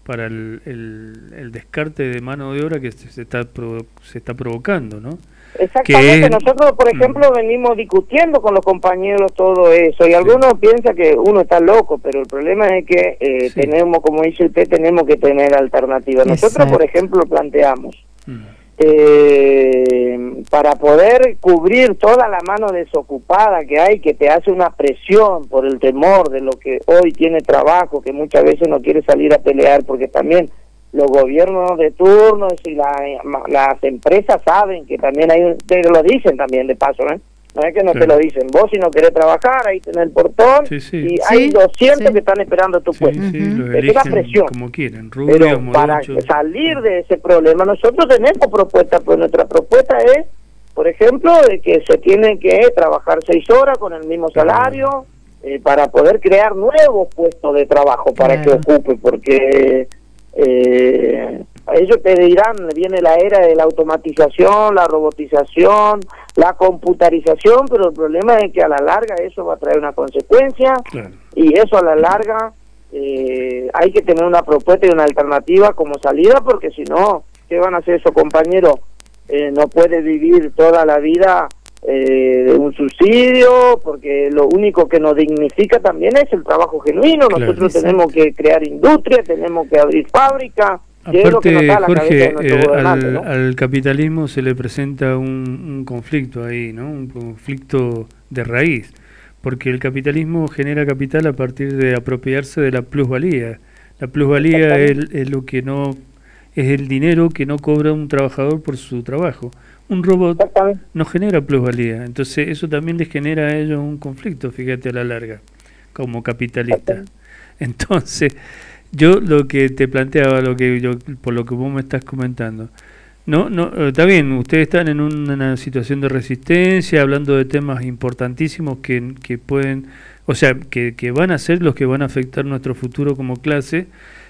para el, el, el descarte de mano de obra que se, se está provo se está provocando, ¿no? Exactamente, que... nosotros por ejemplo venimos discutiendo con los compañeros todo eso y algunos sí. piensan que uno está loco, pero el problema es que eh, sí. tenemos, como dice usted, tenemos que tener alternativas. Nosotros Exacto. por ejemplo planteamos mm. eh, para poder cubrir toda la mano desocupada que hay, que te hace una presión por el temor de lo que hoy tiene trabajo, que muchas veces no quiere salir a pelear porque también los gobiernos de turno y la, las empresas saben que también hay, te lo dicen también de paso, ¿eh? No es que no sí. te lo dicen, vos si no querés trabajar, ahí tenés el portón sí, sí. y sí, hay doscientos sí. que están esperando tu sí, puesto. Sí, uh-huh. es una presión. Como quieren, rubios, pero para salir de ese problema, nosotros tenemos propuestas, pues nuestra propuesta es, por ejemplo, de que se tiene que trabajar seis horas con el mismo salario eh, para poder crear nuevos puestos de trabajo para claro. que ocupe, porque... Eh, ellos te dirán, viene la era de la automatización, la robotización, la computarización, pero el problema es que a la larga eso va a traer una consecuencia claro. y eso a la larga eh, hay que tener una propuesta y una alternativa como salida, porque si no, ¿qué van a hacer esos compañeros? Eh, no puede vivir toda la vida eh, de un subsidio, porque lo único que nos dignifica también es el trabajo genuino. Claro, Nosotros exacto. tenemos que crear industria, tenemos que abrir fábricas. Aparte, Jorge, eh, al, ¿no? al capitalismo se le presenta un, un conflicto ahí, ¿no? Un conflicto de raíz, porque el capitalismo genera capital a partir de apropiarse de la plusvalía. La plusvalía es, es lo que no es el dinero que no cobra un trabajador por su trabajo. Un robot no genera plusvalía, entonces eso también les genera a ellos un conflicto, fíjate, a la larga, como capitalista. Entonces, yo lo que te planteaba, lo que yo, por lo que vos me estás comentando, no, no, está bien, ustedes están en una situación de resistencia, hablando de temas importantísimos que, que pueden, o sea, que, que van a ser los que van a afectar nuestro futuro como clase.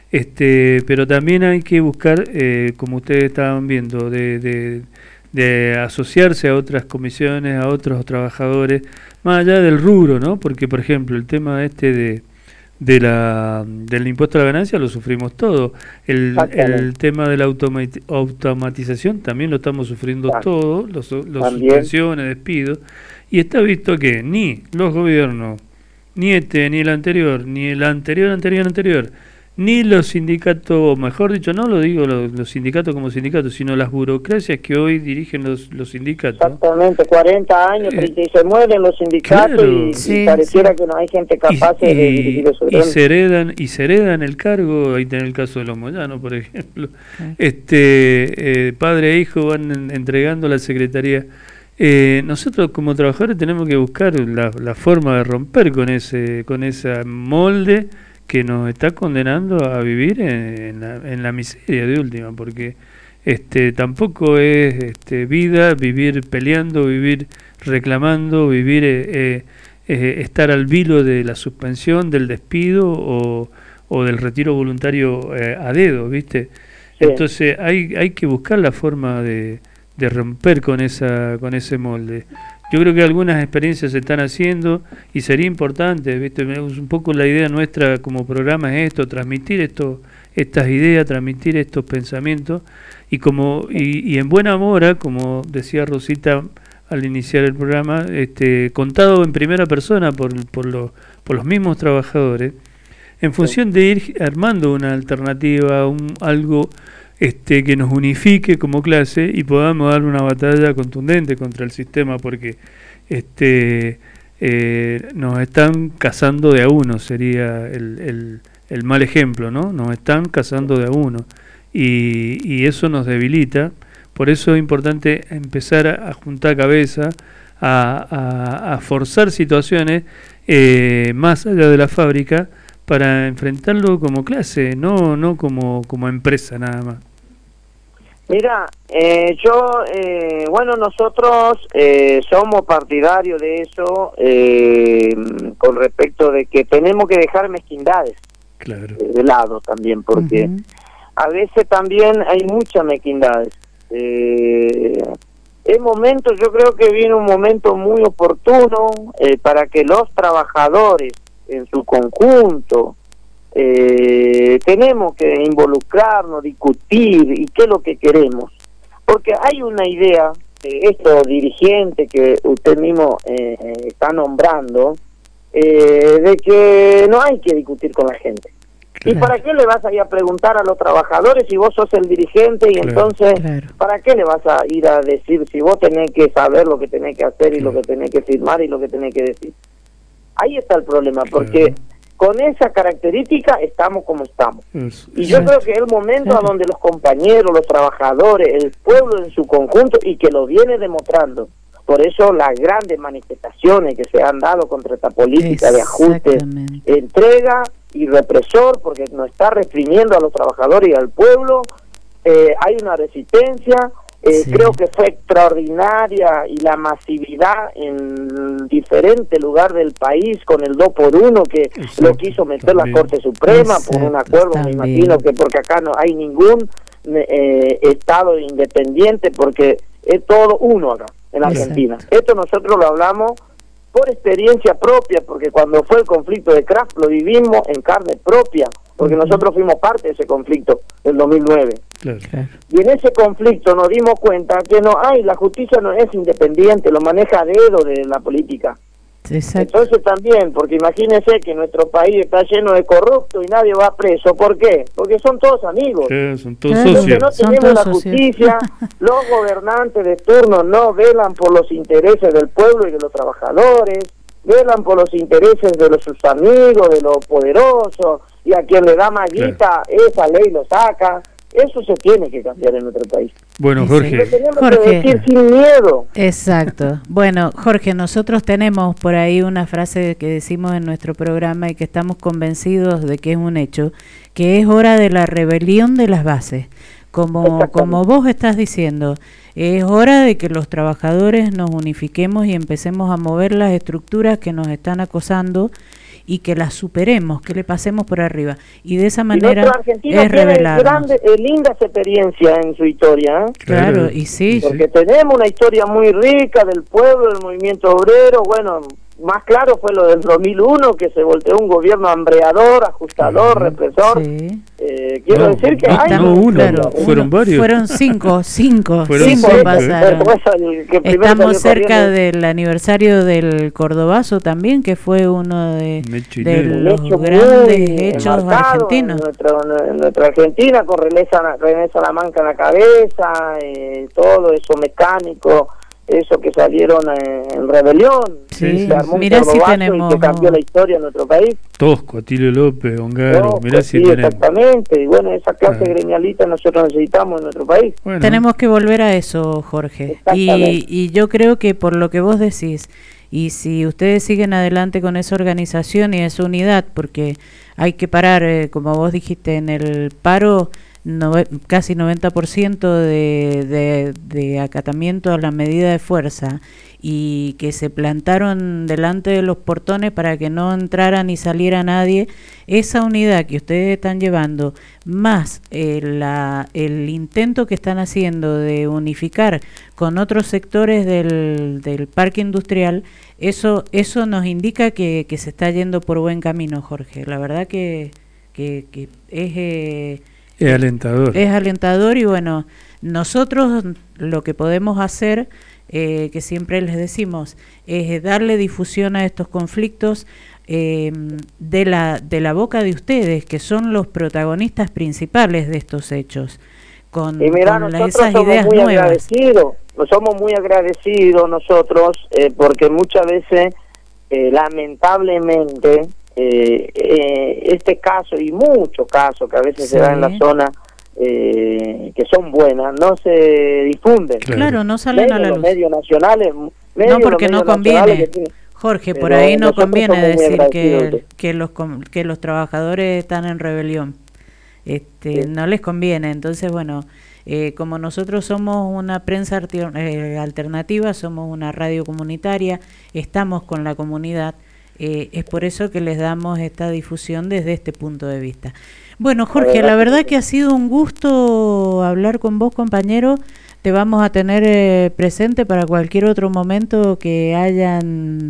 Este, pero también hay que buscar, eh, como ustedes estaban viendo, de, de, de asociarse a otras comisiones, a otros trabajadores, más allá del rubro, ¿no? Porque, por ejemplo, el tema este de, de la del impuesto a la ganancia lo sufrimos todos. El, el tema de la automati automatización también lo estamos sufriendo claro. todos, los, los suspensiones, despidos, y está visto que ni los gobiernos, ni este, ni el anterior, ni el anterior, anterior, anterior, ni los sindicatos, o mejor dicho, no lo digo los, los sindicatos como sindicatos, sino las burocracias que hoy dirigen los, los sindicatos. Exactamente, cuarenta años, eh, y se mueven los sindicatos claro, y, sí, y pareciera sí. que no hay gente capaz y, de dirigir eso. Y se heredan, y se heredan el cargo, ahí tenés el caso de los Moyanos, por ejemplo. Sí. Este eh, padre e hijo van en, entregando la secretaría. Eh, nosotros como trabajadores tenemos que buscar la, la forma de romper con ese, con ese molde que nos está condenando a vivir en, en, la, en la miseria de última, porque este tampoco es este, vida vivir peleando, vivir reclamando, vivir eh, eh, estar al vilo de la suspensión, del despido o, o del retiro voluntario eh, a dedo, ¿viste? Sí. Entonces hay hay que buscar la forma de, de romper con esa con ese molde. Yo creo que algunas experiencias se están haciendo y sería importante, ¿viste? Un poco la idea nuestra como programa es esto, transmitir esto, estas ideas, transmitir estos pensamientos y como y, y en buena hora, como decía Rosita al iniciar el programa, este, contado en primera persona por, por, los, por los mismos trabajadores, en función de ir armando una alternativa, un, algo este, que nos unifique como clase y podamos dar una batalla contundente contra el sistema, porque este, eh, nos están cazando de a uno, sería el, el, el mal ejemplo, ¿no? Nos están cazando de a uno y, y eso nos debilita. Por eso es importante empezar a, a juntar cabeza, a, a, a forzar situaciones eh, más allá de la fábrica para enfrentarlo como clase, no no como, como empresa nada más. Mira, eh, yo, eh, bueno, nosotros eh, somos partidarios de eso eh, con respecto de que tenemos que dejar mezquindades claro. eh, de lado también, porque uh-huh. a veces también hay muchas mezquindades. Eh, es momento, yo creo que viene un momento muy oportuno eh, para que los trabajadores en su conjunto eh, tenemos que involucrarnos, discutir y qué es lo que queremos. Porque hay una idea, eh, estos dirigentes que usted mismo eh, está nombrando, eh, de que no hay que discutir con la gente. Claro. ¿Y para qué le vas a ir a preguntar a los trabajadores si vos sos el dirigente? Y claro, entonces, claro. ¿para qué le vas a ir a decir si vos tenés que saber lo que tenés que hacer y claro. lo que tenés que firmar y lo que tenés que decir? Ahí está el problema, porque claro. con esa característica estamos como estamos. Eso. Y yo creo que es el momento claro. a donde los compañeros, los trabajadores, el pueblo en su conjunto, y que lo viene demostrando. Por eso las grandes manifestaciones que se han dado contra esta política de ajuste, entrega y represor, porque nos está reprimiendo a los trabajadores y al pueblo. Eh, hay una resistencia, eh, sí. creo que fue extraordinaria, y la masividad en diferentes lugares del país con el dos por uno que Exacto. lo quiso meter también. La Corte Suprema Exacto. por un acuerdo, también. Me imagino que porque acá no hay ningún eh, estado independiente, porque es todo uno acá en Argentina. Exacto. Esto nosotros lo hablamos por experiencia propia, porque cuando fue el conflicto de Kraft lo vivimos en carne propia, porque uh-huh. nosotros fuimos parte de ese conflicto del dos mil nueve. Claro. Y en ese conflicto nos dimos cuenta que no hay, la justicia no es independiente, lo maneja a dedo de la política. Exacto. Entonces también, porque imagínense que nuestro país está lleno de corruptos y nadie va preso. ¿Por qué? Porque son todos amigos. Sí, son todos claro. socios. Porque no tenemos la justicia, los gobernantes de turno no velan por los intereses del pueblo y de los trabajadores, velan por los intereses de los, sus amigos, de los poderosos, y a quien le da más guita, claro. esa ley lo saca. Eso se tiene que cambiar en nuestro país. Bueno, Jorge. Lo tenemos Jorge. que decir sin miedo. Exacto. Bueno, Jorge, nosotros tenemos por ahí una frase que decimos en nuestro programa y que estamos convencidos de que es un hecho, que es hora de la rebelión de las bases. Como, como vos estás diciendo, es hora de que los trabajadores nos unifiquemos y empecemos a mover las estructuras que nos están acosando y que las superemos, que le pasemos por arriba. Y de esa manera es revelarnos. Grande, eh, lindas experiencias en su historia. ¿eh? Claro, claro, y sí. Porque sí. tenemos una historia muy rica del pueblo, del movimiento obrero. Bueno, más claro fue lo del dos mil uno, que se volteó un gobierno hambreador, ajustador, uh-huh. represor. Sí. Eh, quiero no, decir que no, hay... No, uno, claro, fueron uno, varios. Fueron cinco, cinco. fueron cinco cinco, pasaron. Eh. Que Estamos cerca del aniversario del Cordobazo también, que fue uno de, de los grandes hechos argentinos. En, nuestro, en nuestra Argentina, con René Salamanca en la cabeza, eh, todo eso mecánico, eso que salieron eh, en rebelión. Sí, se armó mirá si tenemos... y que cambió la historia en nuestro país. Tosco, Atilio López, Ongaro, Tosco, mirá si sí, tenemos. Exactamente, y bueno, esa clase ah. gremialista nosotros necesitamos en nuestro país. Bueno. Tenemos que volver a eso, Jorge. Y, y yo creo que por lo que vos decís, y si ustedes siguen adelante con esa organización y esa unidad, porque hay que parar, eh, como vos dijiste, en el paro... No, casi noventa por ciento de, de, de acatamiento a la medida de fuerza, y que se plantaron delante de los portones para que no entrara ni saliera nadie. Esa unidad que ustedes están llevando, más eh, la, el intento que están haciendo de unificar con otros sectores del, del parque industrial, eso eso nos indica que, que se está yendo por buen camino, Jorge. La verdad que, que, que es... Eh, Es alentador. Es alentador, y bueno, nosotros lo que podemos hacer, eh, que siempre les decimos, es darle difusión a estos conflictos eh, de la de la boca de ustedes, que son los protagonistas principales de estos hechos, con, y mira, con nosotros esas somos ideas muy nuevas. Agradecidos, somos muy agradecidos nosotros, eh, porque muchas veces, eh, lamentablemente, Eh, eh, este caso y muchos casos que a veces sí. se dan en la zona, eh, que son buenas, no se difunden. Claro, no salen medios, a la luz. Los medios nacionales, medios, no, porque no conviene. Tienen, Jorge, por ahí no conviene decir que, que, los, que los trabajadores están en rebelión. Este, sí. No les conviene. Entonces, bueno, eh, como nosotros somos una prensa eh, alternativa, somos una radio comunitaria, estamos con la comunidad. Eh, es por eso que les damos esta difusión desde este punto de vista. Bueno, Jorge, la verdad que ha sido un gusto hablar con vos, compañero. Te vamos a tener eh, presente para cualquier otro momento que hayan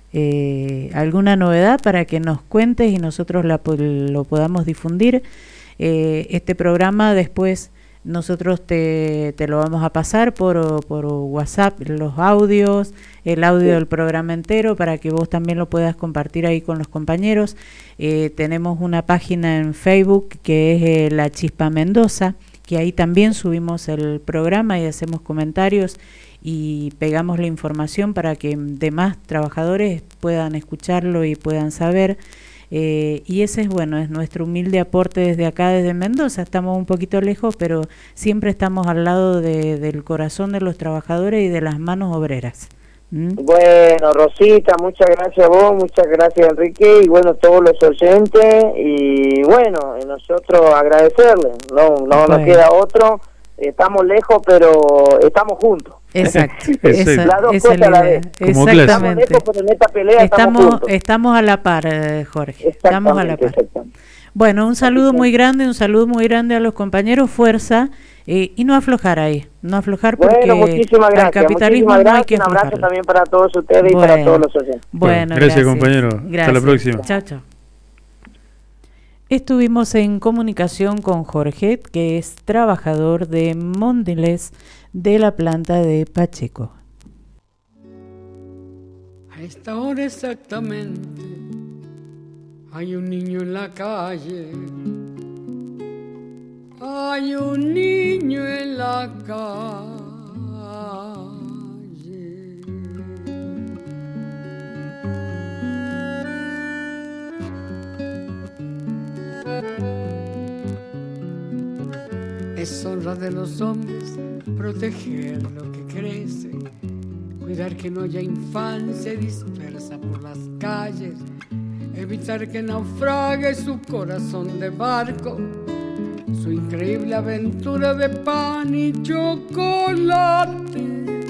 eh, alguna novedad para que nos cuentes y nosotros la, lo podamos difundir. Eh, este programa después nosotros te, te lo vamos a pasar por, por WhatsApp, los audios, el audio del programa entero, para que vos también lo puedas compartir ahí con los compañeros. Eh, tenemos una página en Facebook que es eh, La Chispa Mendoza, que ahí también subimos el programa y hacemos comentarios y pegamos la información para que demás trabajadores puedan escucharlo y puedan saber. Eh, y ese es bueno, es nuestro humilde aporte desde acá, desde Mendoza. Estamos un poquito lejos, pero siempre estamos al lado de, del corazón de los trabajadores y de las manos obreras. ¿Mm? Bueno, Rosita, muchas gracias a vos, muchas gracias Enrique, y bueno, todos los oyentes, y bueno, nosotros agradecerles, no, no bueno. nos queda otro, estamos lejos, pero estamos juntos. Exacto, esa, las dos cosas a la vez. Exactamente. Lejos, pero en esta pelea estamos, estamos, estamos a la par, eh, Jorge. Estamos a la par. Bueno, un saludo muy grande, un saludo muy grande a los compañeros, fuerza, eh, y no aflojar ahí, no aflojar porque bueno, muchísimas gracias, al capitalismo muchísimas no hay que gracias, un abrazo aflojar. también para todos ustedes bueno, y para todos los oyentes. Bueno, bueno gracias, gracias compañero, gracias. Hasta la próxima. Chao, chao. Estuvimos en comunicación con Jorge, que es trabajador de Mondelez de la planta de Pacheco. A esta hora exactamente hay un niño en la calle, hay un niño en la calle. Es honra de los hombres proteger lo que crece, cuidar que no haya infancia dispersa por las calles, evitar que naufrague su corazón de barco, su increíble aventura de pan y chocolate,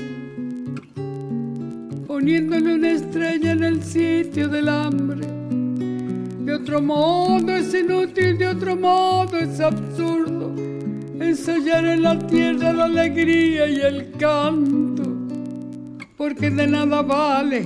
poniéndole una estrella en el sitio del hambre. De otro modo es inútil, de otro modo es absurdo ensayar en la tierra la alegría y el canto, porque de nada vale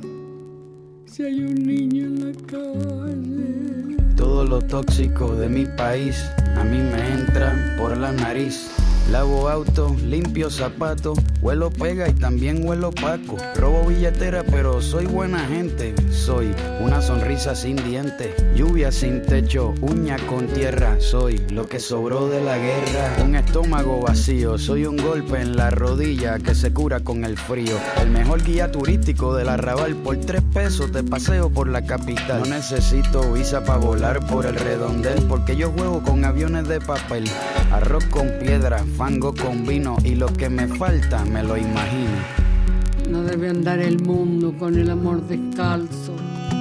si hay un niño en la calle. Todo lo tóxico de mi país a mí me entra por la nariz. Lavo auto, limpio zapatos, huelo pega y también huelo paco. Robo billetera pero soy buena gente. Soy una sonrisa sin dientes, lluvia sin techo, uña con tierra. Soy lo que sobró de la guerra. Un estómago vacío, soy un golpe en la rodilla que se cura con el frío. El mejor guía turístico del Arrabal, por tres pesos te paseo por la capital. No necesito visa para volar por el redondel, porque yo juego con aviones de papel. Arroz con piedra, fango con vino, y lo que me falta me lo imagino. No debe andar el mundo con el amor descalzo,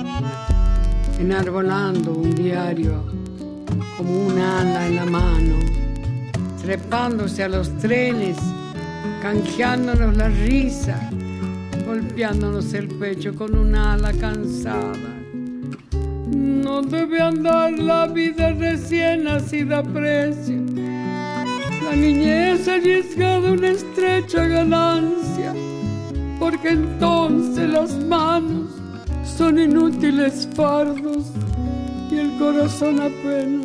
enarbolando un diario como un ala en la mano, trepándose a los trenes, canjeándonos la risa, golpeándonos el pecho con un ala cansada. No debe andar la vida recién nacida a precio, la niñez arriesgada una estrecha ganancia, porque entonces las manos son inútiles fardos y el corazón apenas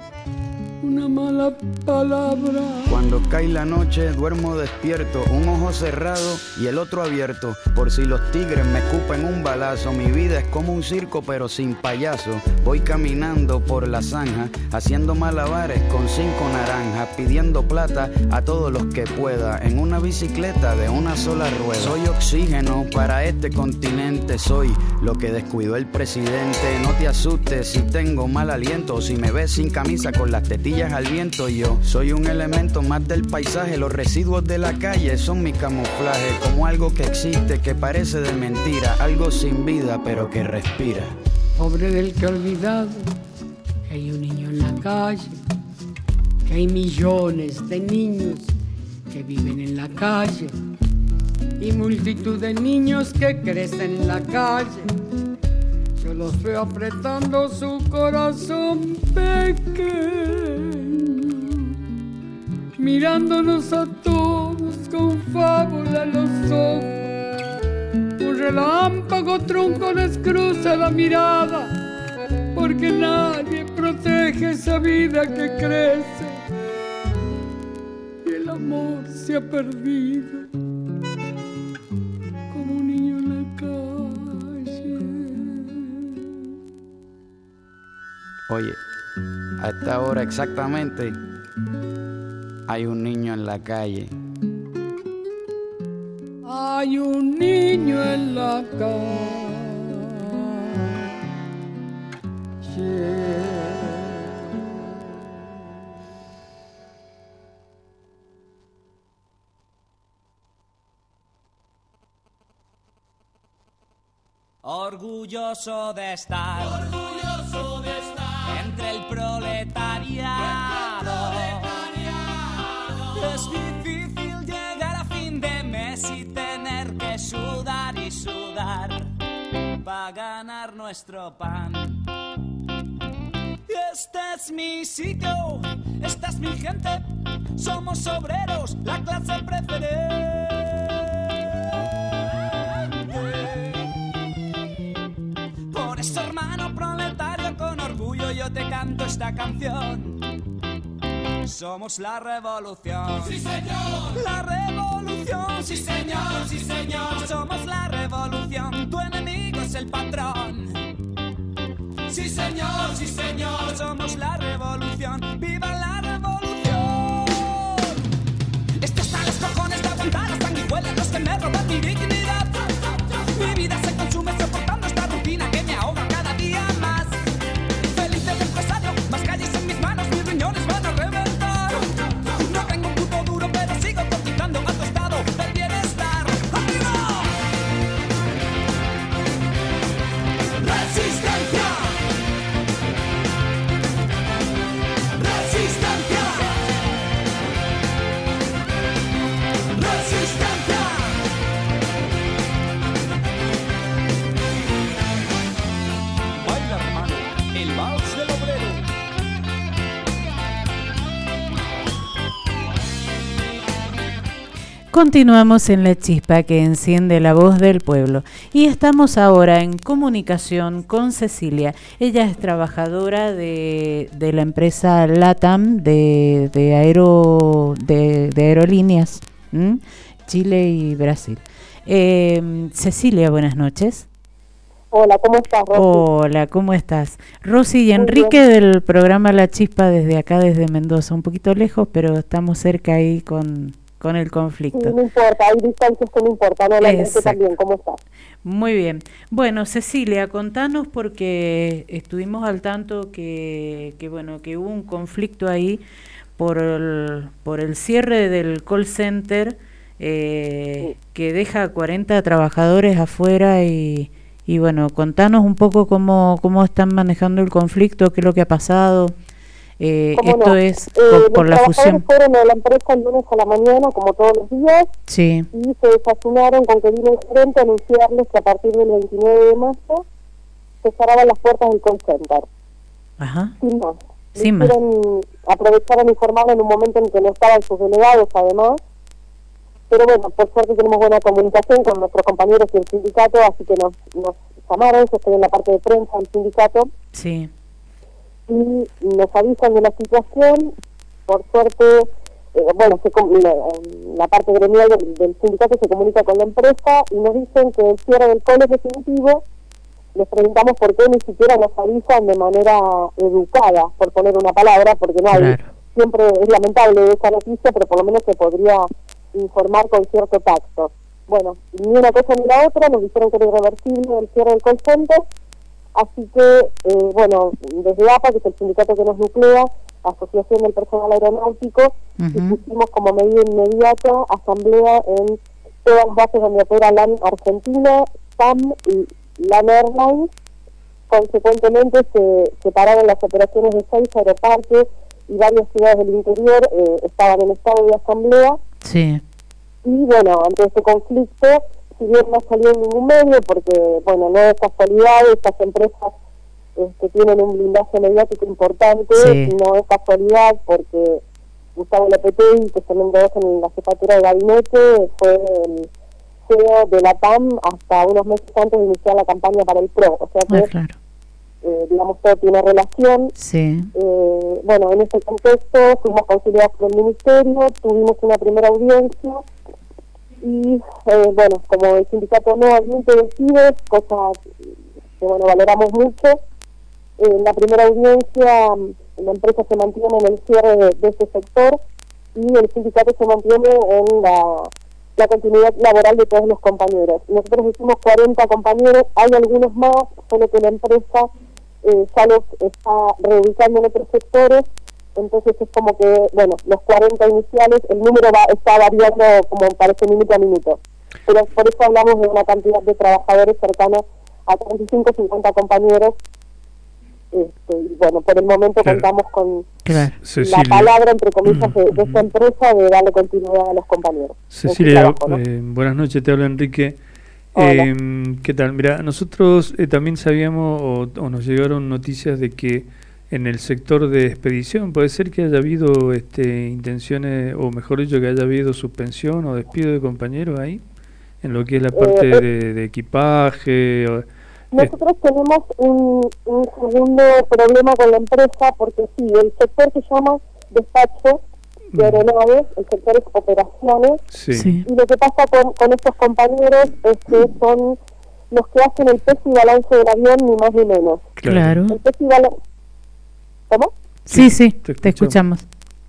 una mala palabra. Cuando cae la noche duermo despierto, un ojo cerrado y el otro abierto, por si los tigres me escupen un balazo. Mi vida es como un circo pero sin payaso. Voy caminando por la zanja, haciendo malabares con cinco naranjas, pidiendo plata a todos los que pueda, en una bicicleta de una sola rueda. Soy oxígeno para este continente, soy lo que descuidó el presidente. No te asustes si tengo mal aliento, o si me ves sin camisa con las tetillas al viento. Yo soy un elemento más del paisaje, los residuos de la calle son mi camuflaje, como algo que existe, que parece de mentira, algo sin vida pero que respira. Pobre del que ha olvidado que hay un niño en la calle, que hay millones de niños que viven en la calle y multitud de niños que crecen en la calle. Yo los veo apretando su corazón pequeño, mirándonos a todos con fábula en los ojos, un relámpago trunco les cruza la mirada, porque nadie protege esa vida que crece y el amor se ha perdido como un niño en la calle. Oye, a esta hora exactamente hay un niño en la calle. Hay un niño en la calle. Orgulloso de estar, orgulloso de estar entre el proletariado. Es difícil llegar a fin de mes y tener que sudar y sudar para ganar nuestro pan. Este es mi sitio, esta es mi gente, somos obreros, la clase preferente. Por eso, hermano proletario, con orgullo yo te canto esta canción. Somos la revolución. Sí, señor. La revolución. Sí, señor, sí, señor. Somos la revolución. Tu enemigo es el patrón. Sí, señor, sí, señor. Somos la revolución. ¡Viva la revolución! Esto está a los cojones de aguantar las sanguijuelas, los que me roban mi dignidad. Mi vida se consume soportando esta rutina que me ahoga cada día más. Feliz de empresario, más calles en mis manos, mis riñones van a reventar. No tengo un puto duro, pero sigo cotizando a tu estado del bienestar. ¡Arriba! ¡Resistencia! ¡Resistencia! ¡Resistencia! Baila, hermano, el vals del obrero. Continuamos en La Chispa que enciende la voz del pueblo y estamos ahora en comunicación con Cecilia. Ella es trabajadora de, de la empresa LATAM de, de, aero, de, de aerolíneas, ¿m? Chile y Brasil. Eh, Cecilia, buenas noches. Hola, ¿cómo estás, Rosy? Hola, ¿cómo estás? Rosy y Enrique del programa La Chispa desde acá, desde Mendoza, un poquito lejos, pero estamos cerca ahí con... con el conflicto. Sí, no importa, hay distancias que no importan, no, la gente también, ¿cómo estás? Muy bien. Bueno, Cecilia, contanos porque estuvimos al tanto que, que bueno, que hubo un conflicto ahí por el, por el cierre del call center eh, sí. que deja a cuarenta trabajadores afuera y, y bueno, contanos un poco cómo, cómo están manejando el conflicto, qué es lo que ha pasado. Eh, esto no? es eh, por, por la fusión. Fueron a la empresa el lunes a la mañana, como todos los días, sí. y se desayunaron con que vino el gerente a anunciarles que a partir del veintinueve de marzo se cerraban las puertas del call center. Ajá. Sin más. Sin más. Aprovecharon a informar en un momento en que no estaban sus delegados, además. Pero bueno, por suerte tenemos buena comunicación con nuestros compañeros y el sindicato, así que nos, nos llamaron, yo estoy en la parte de prensa del sindicato. Sí. Y nos avisan de la situación. Por suerte, eh, bueno, se, la, la parte gremial del, del sindicato se comunica con la empresa y nos dicen que el cierre del call es definitivo. Les preguntamos por qué ni siquiera nos avisan de manera educada, por poner una palabra, porque no hay, claro. Siempre es lamentable esa noticia, pero por lo menos se podría informar con cierto tacto. Bueno, ni una cosa ni la otra, nos dijeron que era irreversible el cierre del call center. Así que, eh, bueno, desde A P A, que es el sindicato que nos nuclea, Asociación del Personal Aeronáutico, uh-huh. pusimos como medida inmediata asamblea en todas las bases donde opera LAN Argentina, S A M y LAN Airlines. Consecuentemente, se separaron las operaciones de seis aeroparques y varias ciudades del interior, eh, estaban en estado de asamblea. Sí. Y, bueno, ante este conflicto, si bien no salió en ningún medio, porque, bueno, no es casualidad, estas empresas este, tienen un blindaje mediático importante, sí. No es casualidad porque Gustavo Lopetegui, que se nombró en la jefatura de gabinete, fue el C E O de la T A M hasta unos meses antes de iniciar la campaña para el P R O. O sea que, ah, claro. eh, digamos, todo tiene relación. Sí. Eh, bueno, en ese contexto fuimos auxiliados por el Ministerio, tuvimos una primera audiencia y, eh, bueno, como el sindicato no admite despidos, cosa que, bueno, valoramos mucho, eh, en la primera audiencia la empresa se mantiene en el cierre de, de este sector y el sindicato se mantiene en la, la continuidad laboral de todos los compañeros. Nosotros hicimos cuarenta compañeros, hay algunos más, solo que la empresa eh, ya los está reubicando en otros sectores, entonces es como que, bueno, los cuarenta iniciales, el número va, está variando como parece minuto a minuto, pero por eso hablamos de una cantidad de trabajadores cercana a treinta y cinco a cincuenta compañeros. Este, y bueno, por el momento claro. contamos con claro. la palabra, entre comillas, de, de esta empresa de darle continuidad a los compañeros. Cecilia, trabajo, ¿no? eh, buenas noches, te habla Enrique. Eh, ¿Qué tal? Mira, nosotros eh, también sabíamos o, o nos llegaron noticias de que en el sector de expedición puede ser que haya habido este, intenciones, o mejor dicho, que haya habido suspensión o despido de compañeros ahí, en lo que es la parte eh, de, de equipaje. O, Nosotros eh. tenemos un, un segundo problema con la empresa, porque sí, el sector se llama despacho de aeronaves, el sector es operaciones, sí. Sí. y lo que pasa con, con estos compañeros es que son los que hacen el peso y balance del avión, ni más ni menos. Claro. El peso y balance... ¿Cómo? Sí, sí, te, te escuchamos.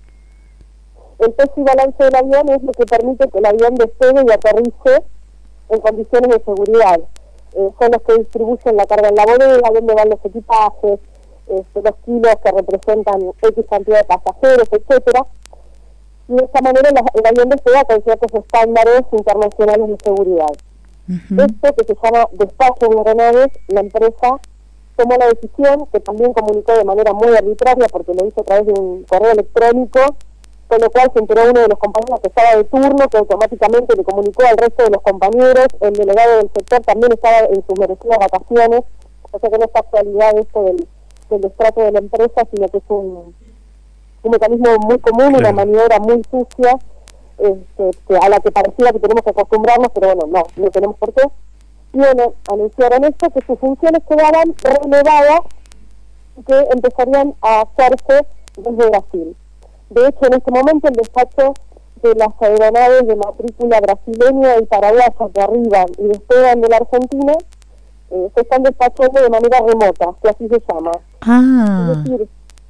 El peso y balance del avión es lo que permite que el avión despegue y aterrice en condiciones de seguridad. Eh, son los que distribuyen la carga en la bodega, dónde van los equipajes, este, los kilos que representan X cantidad de pasajeros, etcétera. Y de esta manera la, el avión despega con ciertos estándares internacionales de seguridad. Uh-huh. Esto, que se llama despacho de aeronaves, la empresa tomó la decisión, que también comunicó de manera muy arbitraria, porque lo hizo a través de un correo electrónico, con lo cual se enteró uno de los compañeros que estaba de turno, que automáticamente le comunicó al resto de los compañeros. El delegado del sector también estaba en sus merecidas vacaciones, o sea que no es actualidad esto del, del destrato de la empresa, sino que es un, un mecanismo muy común, una maniobra muy sucia, este, que a la que parecía que tenemos que acostumbrarnos, pero bueno, no, no tenemos por qué. Y bueno, anunciaron esto, que sus funciones quedaban relevadas y que empezarían a hacerse desde Brasil. De hecho, en este momento el despacho de las aeronaves de matrícula brasileña y paraguaya que arriban y despegan de la Argentina eh, se están despachando de manera remota, que así se llama. Ah. Es decir,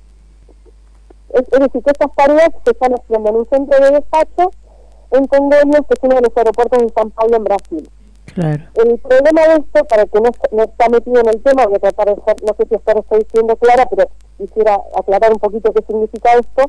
es, es decir, que estas tareas se están haciendo en un centro de despacho en Congonhas, que es uno de los aeropuertos de San Pablo, en Brasil. Claro. El problema de esto, para que no, no está metido en el tema, voy a tratar de ser, no sé si esto lo estoy diciendo clara, pero quisiera aclarar un poquito qué significa esto.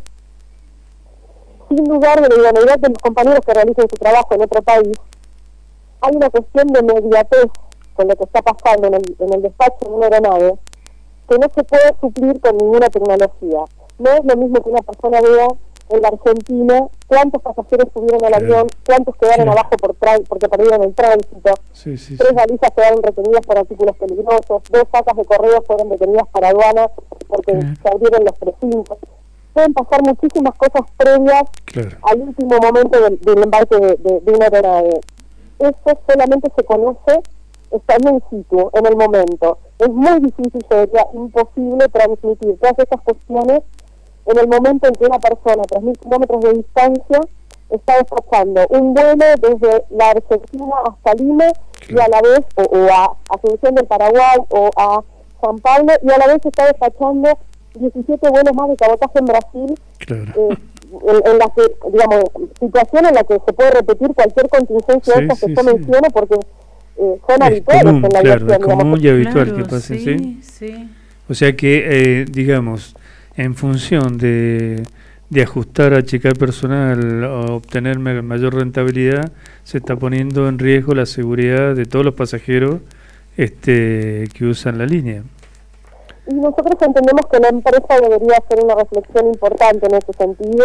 Sin lugar de la idoneidad de los compañeros que realicen su trabajo en otro país, hay una cuestión de mediatez con lo que está pasando en el, en el despacho de una aeronave que no se puede suplir con ninguna tecnología. No es lo mismo que una persona vea en la Argentina cuántos pasajeros subieron al avión, cuántos quedaron sí. abajo por tra- porque perdieron el tránsito, sí, sí, tres sí. balizas quedaron retenidas por artículos peligrosos, dos sacas de correo fueron detenidas para aduanas porque claro. se abrieron los precintos. Pueden pasar muchísimas cosas previas claro. al último momento del, del embarque de, de, de una aeronave. Eso solamente se conoce estando in situ, en el momento. Es muy difícil, se diría imposible transmitir todas estas cuestiones en el momento en que una persona a tres mil kilómetros de distancia está despachando un vuelo desde la Argentina hasta Lima claro. y a la vez, o, o a Asunción del Paraguay o a San Pablo, y a la vez está despachando diecisiete vuelos más de cabotaje en Brasil, claro. eh, en, en la que, digamos, situación en la que se puede repetir cualquier contingencia sí, de estas sí, que yo sí. menciono, porque eh, son es habituales común, en la claro, aviación. Es común y habitual claro, que pase, sí, ¿sí? sí. O sea que, eh, digamos, en función de, de ajustar, achicar personal o obtener mayor rentabilidad, se está poniendo en riesgo la seguridad de todos los pasajeros este, que usan la línea. Y nosotros entendemos que la empresa debería hacer una reflexión importante en ese sentido.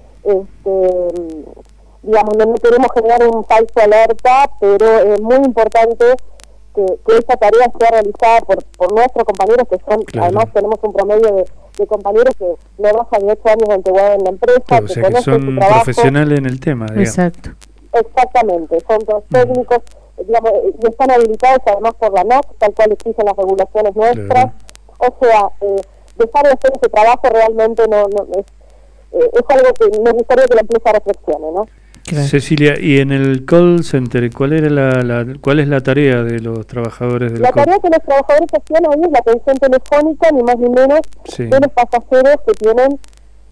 Este, digamos, no, no queremos generar un falso alerta, pero es muy importante que, que esa tarea sea realizada por, por nuestros compañeros, que son, claro. además tenemos un promedio de, de compañeros que no baja de ocho años de antigüedad en la empresa, Claro, que o sea que conocen son su trabajo. Profesionales en el tema, digamos. Exacto. Exactamente, son todos técnicos, digamos, y están habilitados además por la N A C, tal cual exigen las regulaciones nuestras. Claro. O sea, eh, dejar de hacer ese trabajo realmente no, no es, eh, es algo que me gustaría que la empresa reflexione, ¿no? Claro. Cecilia, y en el call center, ¿cuál era la, la cuál es la tarea de los trabajadores del La tarea call? que los trabajadores hacían ahí es la atención telefónica, ni más ni menos, sí. de los pasajeros que tienen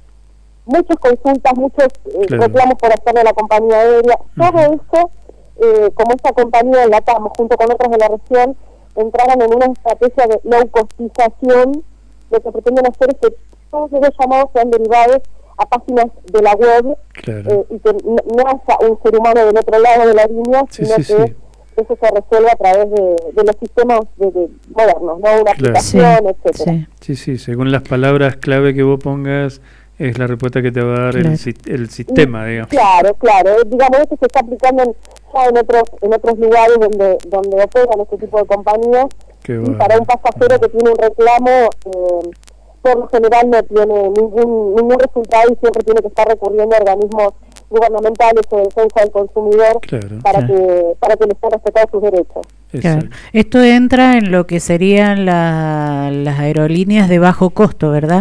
muchas consultas, muchos eh, claro. reclamos por hacerle a la compañía aérea. Uh-huh. Todo eso, eh, como esta compañía en la T A M, junto con otras de la región, entraron en una estrategia de low costización. Lo que pretenden hacer es que todos esos llamados sean derivados a páginas de la web, claro. eh, y que no, no haya un ser humano del otro lado de la línea, sí, sino sí, que sí. eso se resuelva a través de, de los sistemas de, de modernos, ¿no? Una claro. aplicación, sí. etcétera. Sí. sí, sí, según las palabras clave que vos pongas, es la respuesta que te va a dar claro. el, el sistema, y, digamos. Claro, claro. Digamos, esto se está aplicando en, ya en otros en otros lugares donde donde operan este tipo de compañías. Qué y bueno. Para un pasajero que tiene un reclamo, eh, por lo general no tiene ningún ningún resultado y siempre tiene que estar recurriendo a organismos gubernamentales o de defensa del consumidor claro, para claro. que para que les puedan respetar sus derechos. Claro. Esto entra en lo que serían la, las aerolíneas de bajo costo, ¿verdad?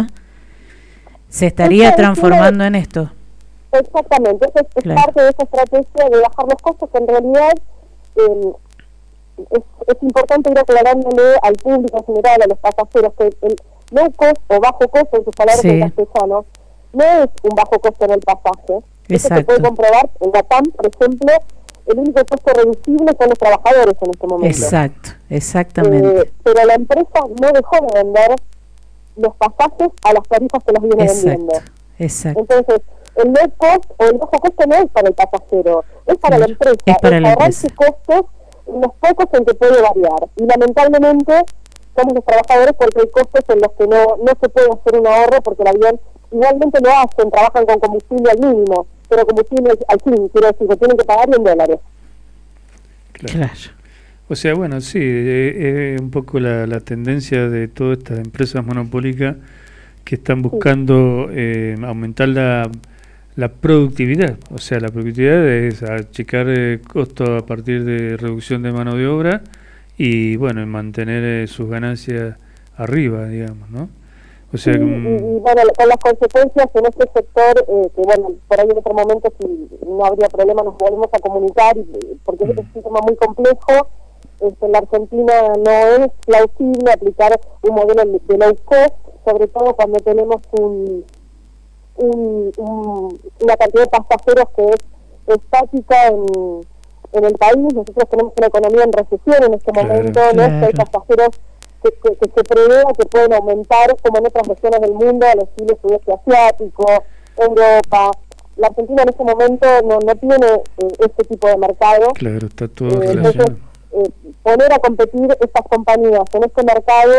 Se estaría Entonces, transformando tiene, en esto. Exactamente, eso es, claro. es parte de esa estrategia de bajar los costos, que en realidad eh, es, es importante ir aclarándole al público en general, a los pasajeros, que el low cost o bajo costo, en sus palabras sí. en castellano, no es un bajo costo en el pasaje. Exacto. Eso se puede comprobar en la T A M, por ejemplo, el único costo reducible son los trabajadores en este momento. Exacto, exactamente. Eh, pero la empresa no dejó de vender los pasajes a las tarifas que los viene exacto, vendiendo. Exacto. Entonces, el low cost o el bajo costo no es para el pasajero, es para claro, la empresa. Es para es la ahorrarse costos en los pocos en que puede variar. Y lamentablemente somos los trabajadores porque hay costos en los que no, no se puede hacer un ahorro porque el avión igualmente lo hacen, trabajan con combustible al mínimo, pero combustible al fin, quiero decir, que tienen que pagar en dólares. Claro. claro. O sea, bueno, sí, es eh, eh, un poco la, la tendencia de todas estas empresas monopólicas que están buscando eh, aumentar la, la productividad. O sea, la productividad es achicar eh, costos a partir de reducción de mano de obra y, bueno, mantener eh, sus ganancias arriba, digamos, ¿no? O sea, sí, como... y, y bueno, con las consecuencias en este sector, eh, que bueno, por ahí en otro momento si no habría problema nos volvemos a comunicar, y, porque mm. es un sistema muy complejo. Este, en la Argentina no es plausible aplicar un modelo de low cost, sobre todo cuando tenemos un, un, un una cantidad de pasajeros que es estática en, en el país. Nosotros tenemos una economía en recesión en este claro, momento, ¿no? Claro. Hay pasajeros que, que, que se prevea que pueden aumentar, como en otras regiones del mundo, al estilo sudeste asiático, Europa. La Argentina en este momento no, no tiene eh, este tipo de mercado. Claro, está todo eh, relacionado. Entonces, eh, poner a competir estas compañías en este mercado,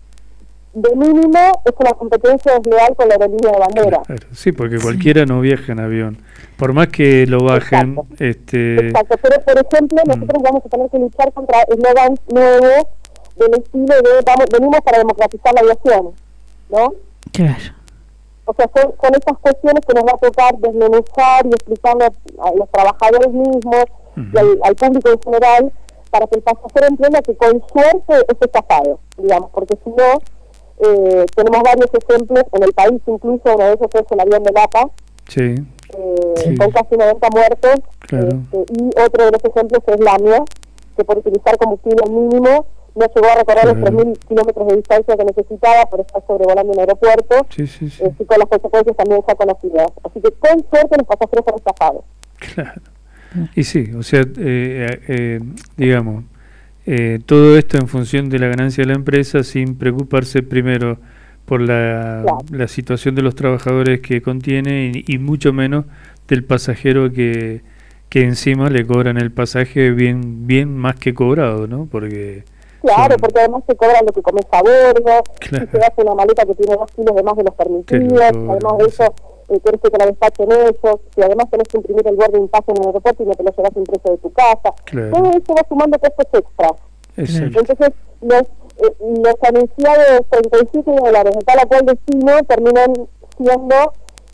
de mínimo, es una competencia desleal con la aerolínea de bandera. Claro, sí, porque cualquiera sí. no viaja en avión. Por más que lo bajen... Exacto, este Exacto. pero por ejemplo, mm. nosotros vamos a tener que luchar contra eslogans nuevos del estilo de vamos, venimos para democratizar la aviación, ¿no? Claro. O sea, son, son estas cuestiones que nos va a tocar desmenuzar y explicarle a los trabajadores mismos uh-huh. y al, al público en general, para que el pasajero entienda que con suerte es estafado, digamos, porque si no, eh, tenemos varios ejemplos en el país, incluso uno de esos es el avión de Lapa, sí. Eh, sí. con casi noventa muertos, claro. este, y otro de los ejemplos es Lamia, que por utilizar combustible al mínimo no llegó a recorrer claro. los tres mil kilómetros de distancia que necesitaba por estar sobrevolando un aeropuerto, sí, sí, sí. Eh, y con las consecuencias también ya conocidas. Así que con suerte los pasajeros son estafados. Claro. Y sí, o sea, eh, eh, digamos, eh, todo esto en función de la ganancia de la empresa, sin preocuparse primero por la, claro. la situación de los trabajadores que contiene y, y mucho menos del pasajero que, que encima le cobran el pasaje bien, bien más que cobrado, ¿no? Porque... Claro, son... porque además se cobran lo que comes a bordo, claro. y se hace una maleta que tiene dos kilos de más de los permitidos, además de eso... Eh, querés que te la despachen ellos, si además tenés que imprimir el boarding pass en el aeropuerto y no te lo llevas impreso de tu casa, claro. todo eso va sumando costos extras. Exacto. Entonces los eh, los anunciados treinta y siete dólares de tal a cual destino terminan siendo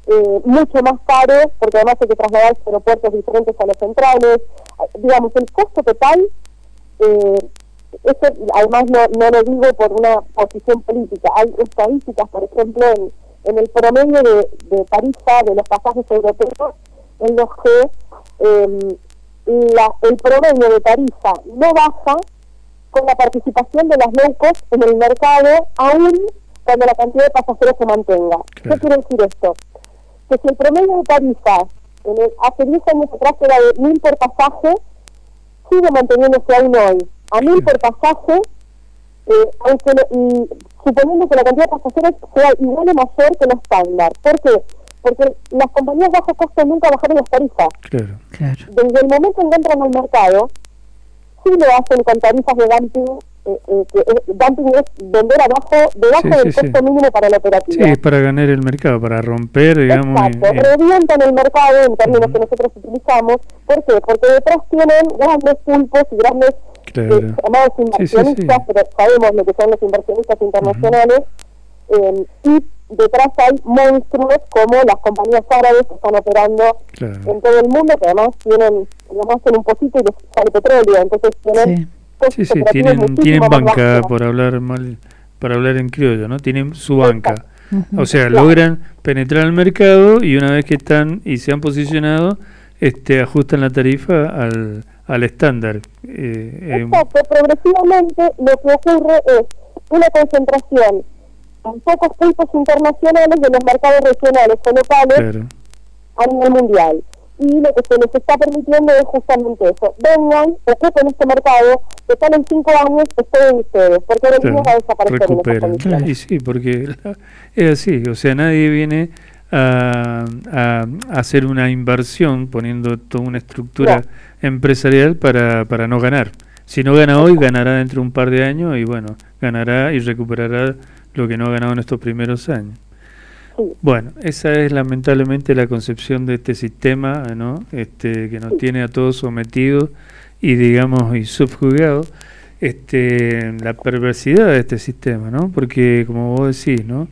eh, mucho más caro, porque además hay que trasladar aeropuertos diferentes a los centrales. Digamos, el costo total, eh, eso además no, no lo digo por una posición política, hay estadísticas, por ejemplo, en, en el promedio de, de tarifa de los pasajes europeos, en los que eh, la, el promedio de tarifa no baja con la participación de las low cost en el mercado, aún cuando la cantidad de pasajeros se mantenga. Claro. ¿Qué quiere decir esto? Que si el promedio de tarifa en el, hace diez años atrás era de mil por pasaje, sigue manteniéndose aún hoy a mil por pasaje, eh, aunque lo, y, suponiendo que la cantidad de pasajeros sea igual o mayor que lo estándar. ¿Por qué? Porque las compañías de bajo costo nunca bajaron las tarifas. Claro, claro. Desde el momento en que entran al mercado, sí lo hacen con tarifas de dumping. Eh, eh, que eh, dumping es vender abajo, debajo sí, del sí, costo sí. mínimo para la operativa. Sí, es para ganar el mercado, para romper, digamos. Exacto, y, y... revientan el mercado en términos uh-huh. que nosotros utilizamos. ¿Por qué? Porque detrás tienen grandes pulpos y grandes claro. eh, llamados inversionistas, sí, sí, sí. pero sabemos lo que son los inversionistas internacionales, uh-huh. eh, y detrás hay monstruos como las compañías árabes que están operando claro. en todo el mundo, que además tienen, además hacen un pocito y les sale petróleo, entonces tienen... Sí. Sí, sí, tienen, tienen banca, por hablar mal, para hablar en criollo, ¿no? Tienen su banca. Uh-huh. O sea, claro. logran penetrar al mercado y una vez que están y se han posicionado, este, ajustan la tarifa al, al estándar. Eh, Exacto, eh, progresivamente lo que ocurre es una concentración en pocos pulpos internacionales de los mercados regionales o locales claro. a nivel mundial. Y lo que se les está permitiendo es justamente eso. Vengan, ocupen este mercado, que están en cinco años, esperen ustedes, porque ahora mismo va a desaparecer recuperan. En esas condiciones. Y sí, porque la, es así, o sea, nadie viene a, a, a hacer una inversión poniendo toda una estructura no. empresarial para, para no ganar. Si no gana hoy, ganará dentro de un par de años y bueno, ganará y recuperará lo que no ha ganado en estos primeros años. Sí. Bueno, esa es lamentablemente la concepción de este sistema, ¿no? Este, que nos sí. tiene a todos sometidos y digamos y subjugados. Este, la perversidad de este sistema, ¿no? Porque como vos decís, ¿no?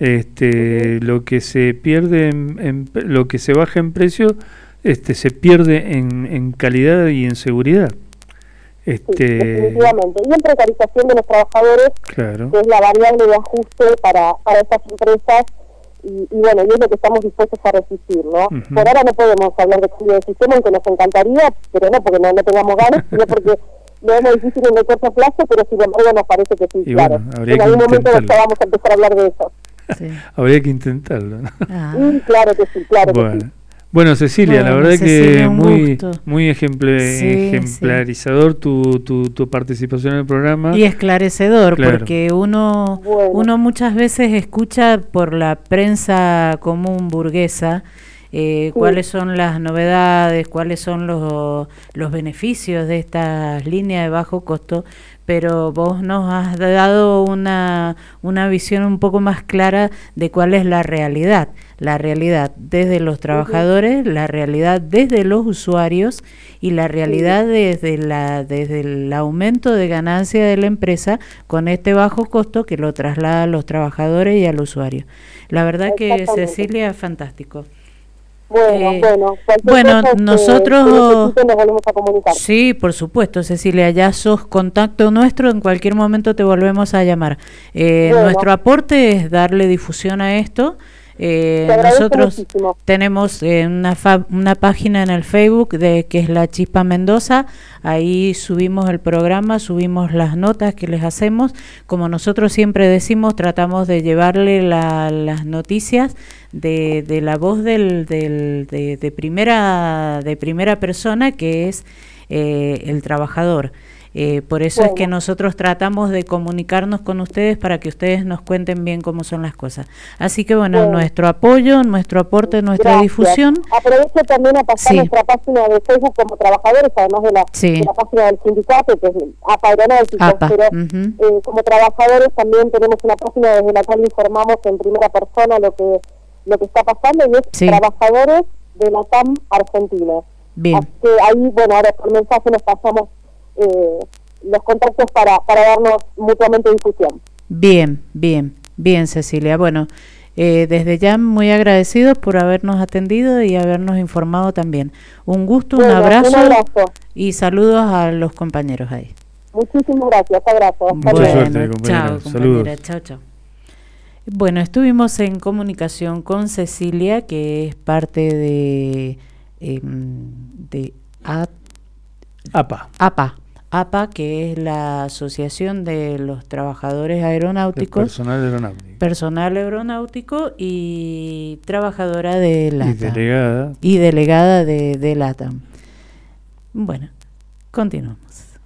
Este, lo que se pierde, en, en, lo que se baja en precio, este, se pierde en, en calidad y en seguridad. Este... Sí, definitivamente. Y en precarización de los trabajadores, claro. que es la variable de ajuste para, para estas empresas. Y, y bueno, y es lo que estamos dispuestos a resistir, ¿no? Uh-huh. Por ahora no podemos hablar de cambio de sistema, aunque nos encantaría, pero no porque no, no tengamos ganas, sino porque lo vemos difícil en el corto plazo, pero sin embargo nos parece que sí, y claro. Bueno, en algún momento vamos a empezar a hablar de eso. Sí. Habría que intentarlo, ¿no? Ah. Sí, claro que sí, claro bueno. que sí. Bueno, Cecilia, bueno, la verdad Cecilia, que muy gusto. muy ejempl- sí, ejemplarizador sí. Tu, tu tu participación en el programa. Y esclarecedor, claro. porque uno bueno. uno muchas veces escucha por la prensa común burguesa eh, sí. cuáles son las novedades, cuáles son los, los beneficios de estas líneas de bajo costo, pero vos nos has dado una, una visión un poco más clara de cuál es la realidad. La realidad desde los trabajadores, la realidad desde los usuarios y la realidad desde la desde el aumento de ganancia de la empresa con este bajo costo que lo traslada a los trabajadores y al usuario. La verdad que Cecilia, fantástico. Bueno, eh, bueno, bueno nosotros que nos volvemos a comunicar. Sí, por supuesto, Cecilia, ya sos contacto nuestro, en cualquier momento te volvemos a llamar. Eh, bueno. Nuestro aporte es darle difusión a esto. Eh, nosotros muchísimo. tenemos eh, una, fa- una página en el Facebook de que es La Chispa Mendoza, ahí subimos el programa, subimos las notas que les hacemos, como nosotros siempre decimos, tratamos de llevarle la, las noticias de, de la voz del, del, de, de, primera, de primera persona, que es eh, el trabajador. Eh, por eso bueno. es que nosotros tratamos de comunicarnos con ustedes para que ustedes nos cuenten bien cómo son las cosas. Así que bueno, bueno. nuestro apoyo, nuestro aporte, nuestra Gracias. difusión. Aprovecho también a pasar sí. nuestra página de Facebook como trabajadores, además de la, sí. de la página del sindicato, que es APA Aeronáuticos, pero uh-huh. eh, como trabajadores también tenemos una página desde la cual informamos en primera persona lo que lo que está pasando, y es sí. Trabajadores de la T A M Argentina. Bien. Así que ahí, bueno, ahora por mensaje nos pasamos Eh, los contactos para, para darnos mutuamente difusión. Bien, bien, bien, Cecilia. Bueno, Eh, desde ya muy agradecidos por habernos atendido y habernos informado también. Un gusto, bueno, un, abrazo un abrazo y saludos a los compañeros ahí. Muchísimas gracias, abrazo. Hasta Mucha luego. suerte, Bueno, compañera. chao, Saludos. compañera. Chao, chao. Bueno, estuvimos en comunicación con Cecilia, que es parte de, eh, de A- APA. APA. APA, que es la Asociación de los Trabajadores El Aeronáuticos, personal aeronáutico. personal aeronáutico y trabajadora de Y LATAM. delegada. Y delegada de, de LATAM. Bueno, continuamos.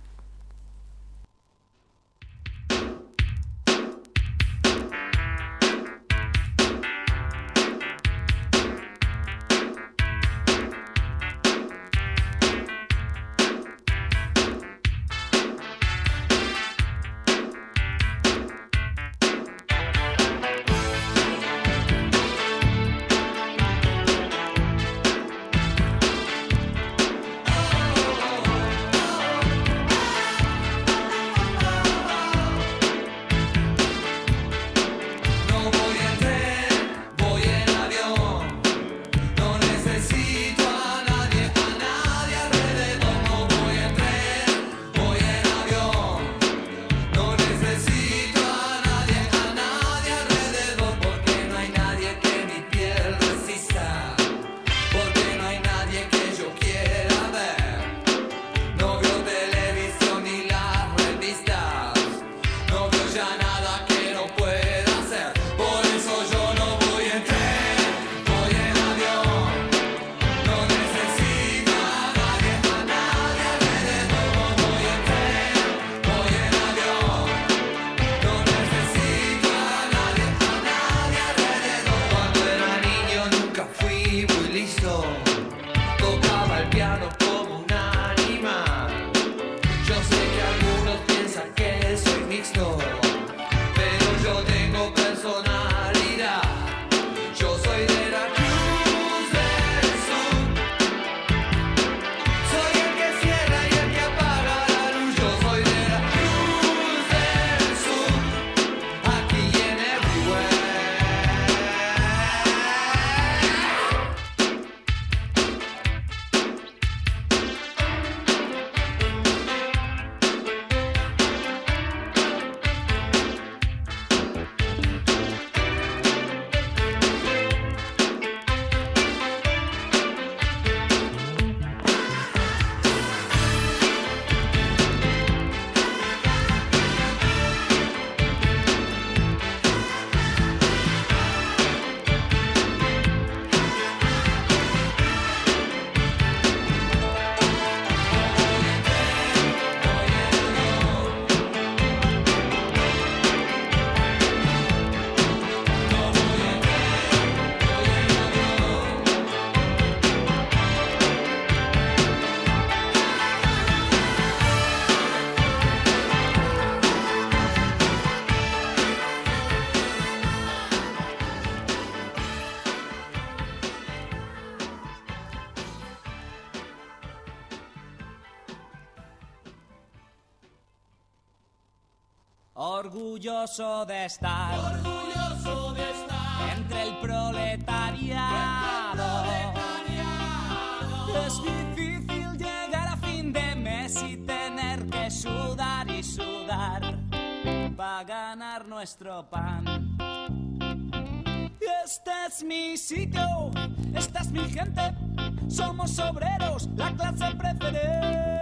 Orgulloso de estar, orgulloso de estar entre el proletariado. Es difícil llegar a fin de mes y tener que sudar y sudar para ganar nuestro pan. Este es mi sitio, esta es mi gente, somos obreros, la clase preferente.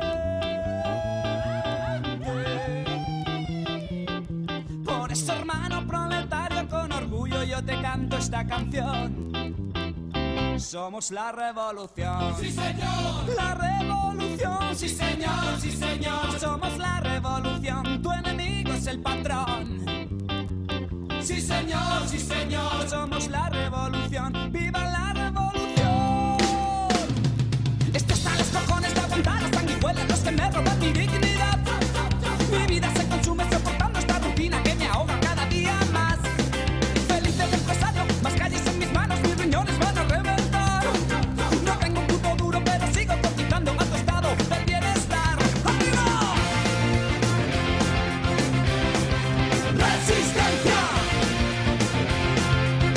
Por eso, hermano proletario, con orgullo yo te canto esta canción. Somos la revolución. Sí, señor. La revolución. Sí, señor, sí, señor. Somos la revolución. Tu enemigo es el patrón. Sí, señor, sí, señor. Somos la revolución. ¡Viva la revolución! Esto está a los cojones de aguantar las sanguijuelas, los que me roban mi dignidad. Mi vida se consume soportando esta rutina que me ahoga cada día más. Feliz del empresario, más calles en mis manos, mis riñones van a reventar. No tengo un puto duro, pero sigo cotizando a tu estado del bienestar. ¡Arriba! ¡Resistencia!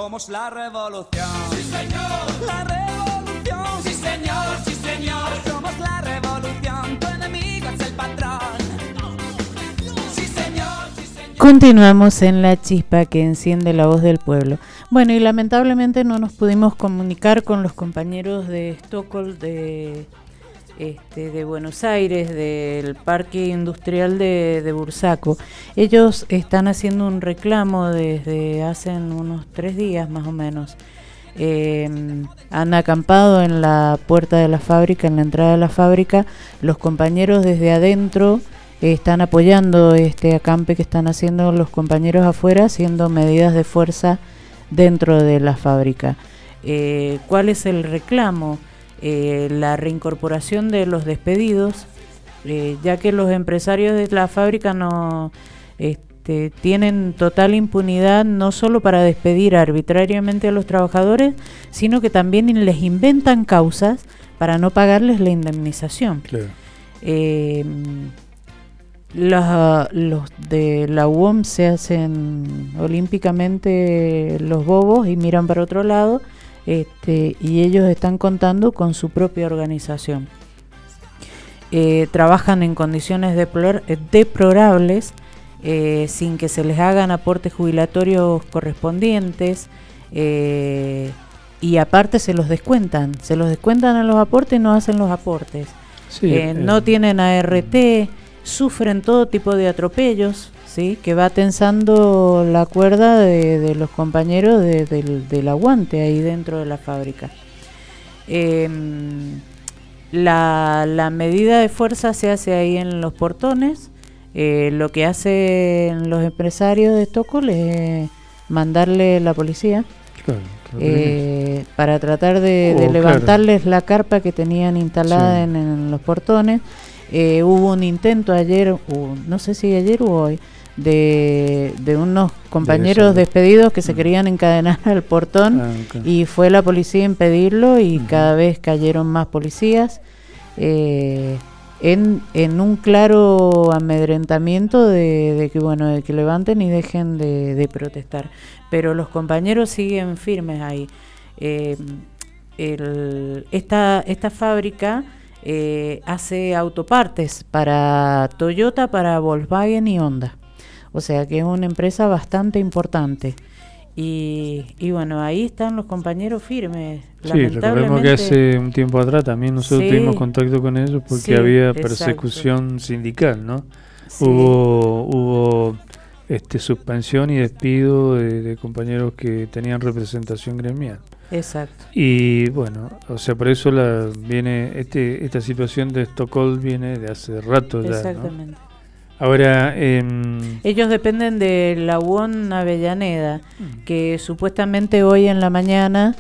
Somos la revolución. Sí, señor. La revolución. Sí, señor. Sí, señor. Somos la revolución. Tu enemigo es el patrón. Sí, señor. Sí, señor. Continuamos en La Chispa que enciende la voz del pueblo. Bueno, y lamentablemente no nos pudimos comunicar con los compañeros de Estocolmo, de, este, de Buenos Aires, del Parque Industrial de, de Bursaco. Ellos están haciendo un reclamo desde hace unos tres días más o menos. Eh, han acampado en la puerta de la fábrica, en la entrada de la fábrica. Los compañeros desde adentro eh, están apoyando este acampe que están haciendo los compañeros afuera, haciendo medidas de fuerza dentro de la fábrica. Eh, ¿Cuál es el reclamo? Eh, la reincorporación de los despedidos, eh, ya que los empresarios de la fábrica no este, tienen total impunidad no solo para despedir arbitrariamente a los trabajadores, sino que también les inventan causas para no pagarles la indemnización. Claro. Eh, Los, los de la U O M se hacen olímpicamente los bobos y miran para otro lado, este, y ellos están contando con su propia organización. Eh, trabajan en condiciones deplor- deplorables, eh, sin que se les hagan aportes jubilatorios correspondientes, eh, y aparte se los descuentan, se los descuentan en los aportes y no hacen los aportes. Sí, eh, eh. No tienen A R T. Sufren todo tipo de atropellos, ¿sí? Que va tensando la cuerda de, de los compañeros de, del, del aguante ahí dentro de la fábrica. Eh, la, la medida de fuerza se hace ahí en los portones. Eh, lo que hacen los empresarios de Estocolmo es mandarle la policía. Claro, claro. Eh, para tratar de, oh, de levantarles claro. la carpa que tenían instalada sí. en, en los portones. Eh, hubo un intento ayer, uh, no sé si ayer o hoy, de, de unos compañeros de despedidos que se querían encadenar al portón, ah, okay. y fue la policía a impedirlo y uh-huh. cada vez cayeron más policías eh, en, en un claro amedrentamiento de, de que bueno de que levanten y dejen de, de protestar. Pero los compañeros siguen firmes ahí. Eh, el, esta, esta fábrica Eh, hace autopartes para Toyota, para Volkswagen y Honda, o sea que es una empresa bastante importante y, y bueno, ahí están los compañeros firmes. Sí, recordemos que hace un tiempo atrás también nosotros sí, tuvimos contacto con ellos porque sí, había persecución exacto. sindical, ¿no? Sí. Hubo hubo este suspensión y despido de, de compañeros que tenían representación gremial. Exacto. Y bueno, o sea, por eso la viene este esta situación de Estocolmo viene de hace rato ya. Exactamente. ¿No? Ahora eh, ellos dependen de la U O N Avellaneda, mm. que supuestamente hoy en la mañana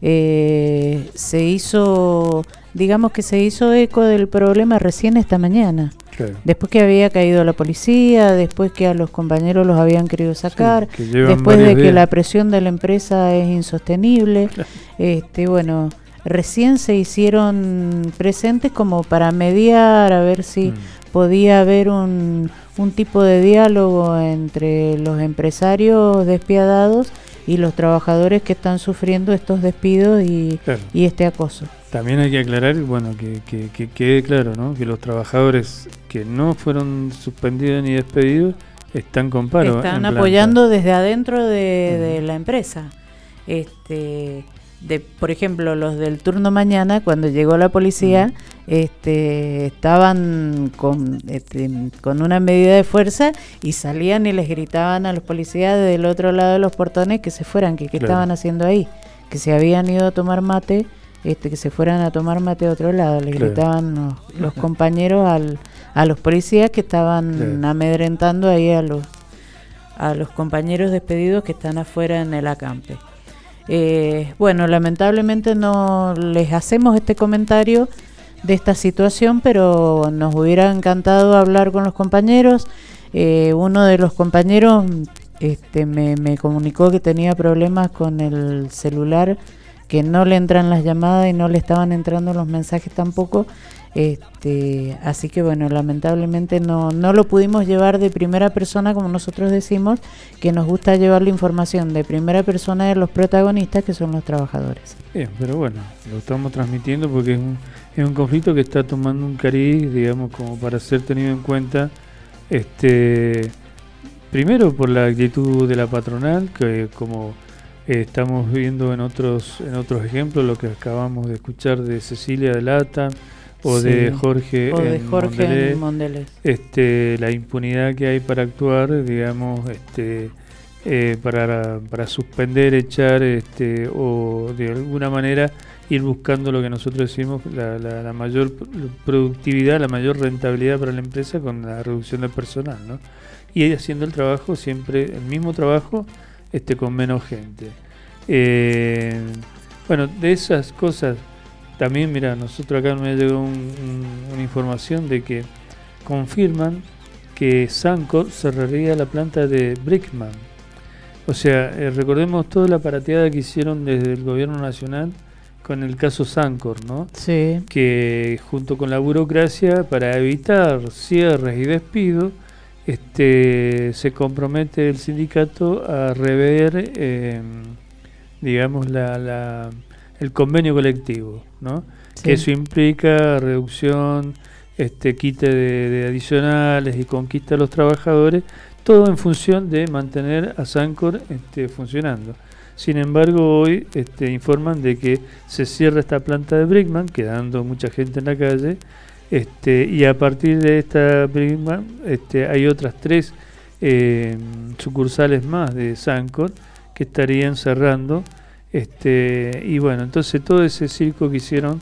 eh, se hizo, digamos que se hizo eco del problema recién esta mañana. Claro. Después que había caído la policía, después que a los compañeros los habían querido sacar, sí, después de que días. la presión de la empresa es insostenible, claro. este bueno, recién se hicieron presentes como para mediar, a ver si mm. podía haber un, un tipo de diálogo entre los empresarios despiadados y los trabajadores que están sufriendo estos despidos y, claro. y este acoso. También hay que aclarar, bueno, que, que, que quede claro, ¿no? Que los trabajadores que no fueron suspendidos ni despedidos están con paro. Están apoyando desde adentro de, uh-huh. de la empresa. Este, de, por ejemplo, los del turno mañana, cuando llegó la policía, uh-huh. este, estaban con, este, con una medida de fuerza y salían y les gritaban a los policías del otro lado de los portones que se fueran, que qué claro. estaban haciendo ahí, que se habían ido a tomar mate. Este, que se fueran a tomar mate a otro lado, le claro. gritaban los, los compañeros al, a los policías que estaban claro. amedrentando ahí a los a los compañeros despedidos que están afuera en el acampe. Eh, bueno, lamentablemente no les hacemos este comentario de esta situación, pero nos hubiera encantado hablar con los compañeros. Eh, uno de los compañeros este, me, me comunicó que tenía problemas con el celular, que no le entran las llamadas y no le estaban entrando los mensajes tampoco, Este, así que bueno, lamentablemente no, no lo pudimos llevar de primera persona, como nosotros decimos, que nos gusta llevar la información de primera persona de los protagonistas, que son los trabajadores. Bien, pero bueno, lo estamos transmitiendo porque es un, es un conflicto que está tomando un cariz, digamos, como para ser tenido en cuenta, este, primero por la actitud de la patronal, que como eh, estamos viendo en otros, en otros ejemplos, lo que acabamos de escuchar de Cecilia de Lata, o sí, de Jorge, o de en, Jorge Mondelez, en Mondelez. Este, la impunidad que hay para actuar, digamos, este, eh, para, para suspender, echar, este, o de alguna manera ir buscando lo que nosotros decimos, la, la, la mayor productividad, la mayor rentabilidad para la empresa con la reducción del personal, ¿no? Y haciendo el trabajo siempre, el mismo trabajo, este, con menos gente. Eh, bueno, de esas cosas. También, mira, nosotros acá me llegó un, un, una información de que confirman que Sancor cerraría la planta de Brickman. O sea, eh, recordemos toda la parateada que hicieron desde el gobierno nacional con el caso Sancor, ¿no? Sí. Que junto con la burocracia, para evitar cierres y despidos, este, se compromete el sindicato a rever, eh, digamos, la... la el convenio colectivo, ¿no? Sí. Que eso implica reducción, este, quite de, de adicionales y conquista a los trabajadores, todo en función de mantener a Sancor este, funcionando. Sin embargo, hoy este, informan de que se cierra esta planta de Brickman, quedando mucha gente en la calle, este, y a partir de esta Brickman este, hay otras tres eh, sucursales más de Sancor que estarían cerrando. Este, y bueno, entonces todo ese circo que hicieron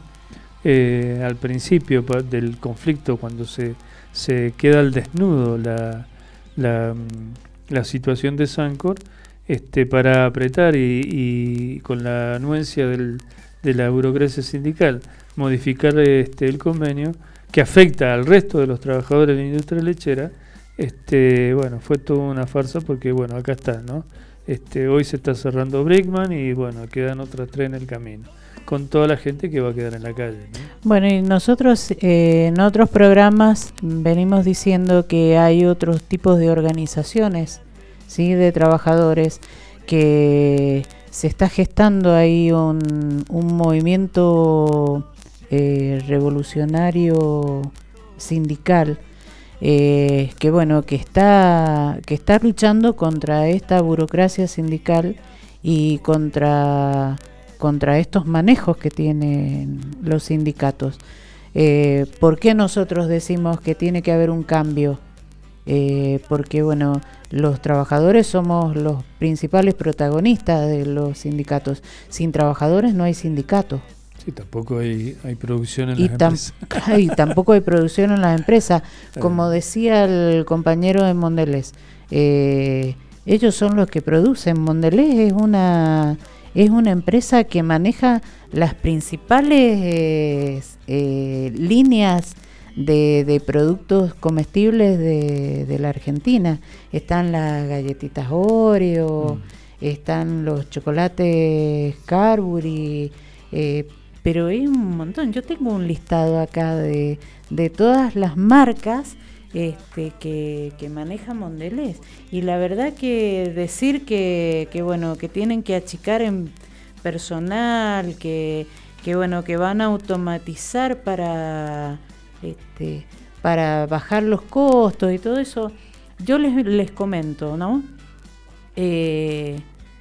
eh, al principio pa, del conflicto, cuando se, se queda al desnudo la, la, la situación de Sancor, este, para apretar y, y con la anuencia del, de la burocracia sindical modificar este, el convenio que afecta al resto de los trabajadores de la industria lechera, este, bueno, fue toda una farsa porque bueno, acá está, ¿no? Este, hoy se está cerrando Brickman y bueno, quedan otras tres en el camino, con toda la gente que va a quedar en la calle, ¿no? Bueno, y nosotros eh, en otros programas venimos diciendo que hay otros tipos de organizaciones, ¿sí? De trabajadores, que se está gestando ahí un, un movimiento eh, revolucionario sindical. Eh, que bueno, que está que está luchando contra esta burocracia sindical y contra contra estos manejos que tienen los sindicatos. Eh, ¿Por qué nosotros decimos que tiene que haber un cambio? Eh, porque bueno, los trabajadores somos los principales protagonistas de los sindicatos. Sin trabajadores no hay sindicatos. Sí, tampoco hay, hay producción en y las tam- empresas. Y tampoco hay producción en las empresas. Como decía el compañero de Mondelez, eh, ellos son los que producen. Mondelez es una es una empresa que maneja las principales eh, eh, líneas de, de productos comestibles de, de la Argentina. Están las galletitas Oreo, mm. están los chocolates Cadbury, eh, pero hay un montón. Yo tengo un listado acá de, de todas las marcas este, que, que maneja Mondelez. Y la verdad que decir que, que bueno, que tienen que achicar en personal, que, que bueno, que van a automatizar para este, para bajar los costos y todo eso, yo les, les comento, ¿no? Eh,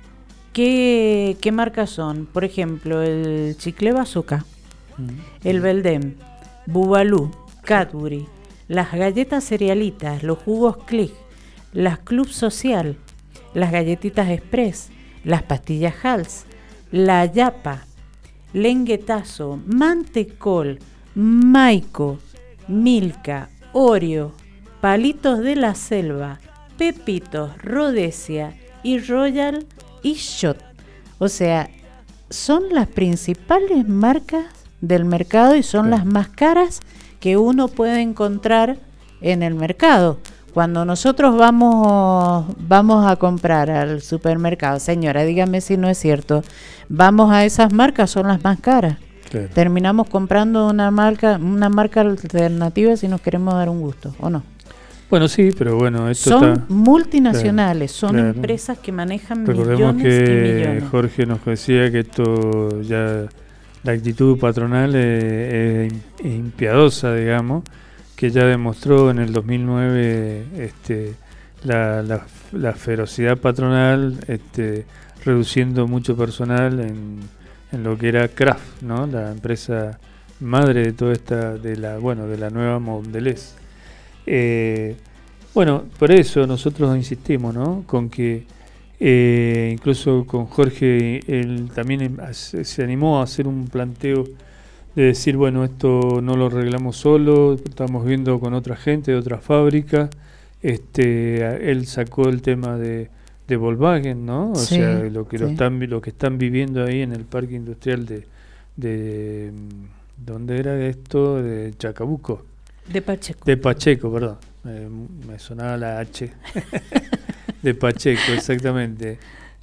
¿Qué, ¿Qué marcas son? Por ejemplo, el Chicle Bazooka, mm. el Beldem, Bubalú, Cadbury, las galletas cerealitas, los jugos Click, las Club Social, las galletitas Express, las pastillas Hals, la Yapa, Lenguetazo, Mantecol, Maico, Milka, Oreo, Palitos de la Selva, Pepitos, Rhodesia y Royal y Shot. O sea, son las principales marcas del mercado y son las más caras que uno puede encontrar en el mercado. Cuando nosotros vamos vamos a comprar al supermercado, señora, dígame si no es cierto, vamos a esas marcas, son las más caras. Claro. Terminamos comprando una marca, una marca alternativa si nos queremos dar un gusto, ¿o no? Bueno, sí, pero bueno, esto son está, multinacionales, claro, son claro. empresas que manejan Recordemos millones que y millones. Jorge nos decía que esto ya, la actitud patronal es, es impiadosa, digamos, que ya demostró en el dos mil nueve este, la, la, la ferocidad patronal, este, reduciendo mucho personal en, en lo que era Kraft, ¿no? La empresa madre de toda esta, de la, bueno, de la nueva Mondelez. Eh, bueno, por eso nosotros insistimos, ¿no? Con que eh, incluso con Jorge él también se animó a hacer un planteo de decir, bueno, esto no lo arreglamos solo, estamos viendo con otra gente de otra fábrica. Este, él sacó el tema de, de Volkswagen, ¿no? O sí, sea, lo que sí. lo están lo que están viviendo ahí en el parque industrial de, de ¿dónde era esto? De Chacabuco. De Pacheco. De Pacheco, perdón. Eh, me sonaba la H. De Pacheco, exactamente.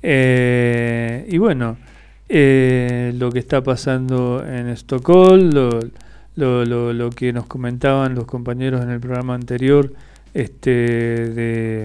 Eh, y bueno, eh, lo que está pasando en Estocolmo, lo, lo, lo, lo que nos comentaban los compañeros en el programa anterior, este, de,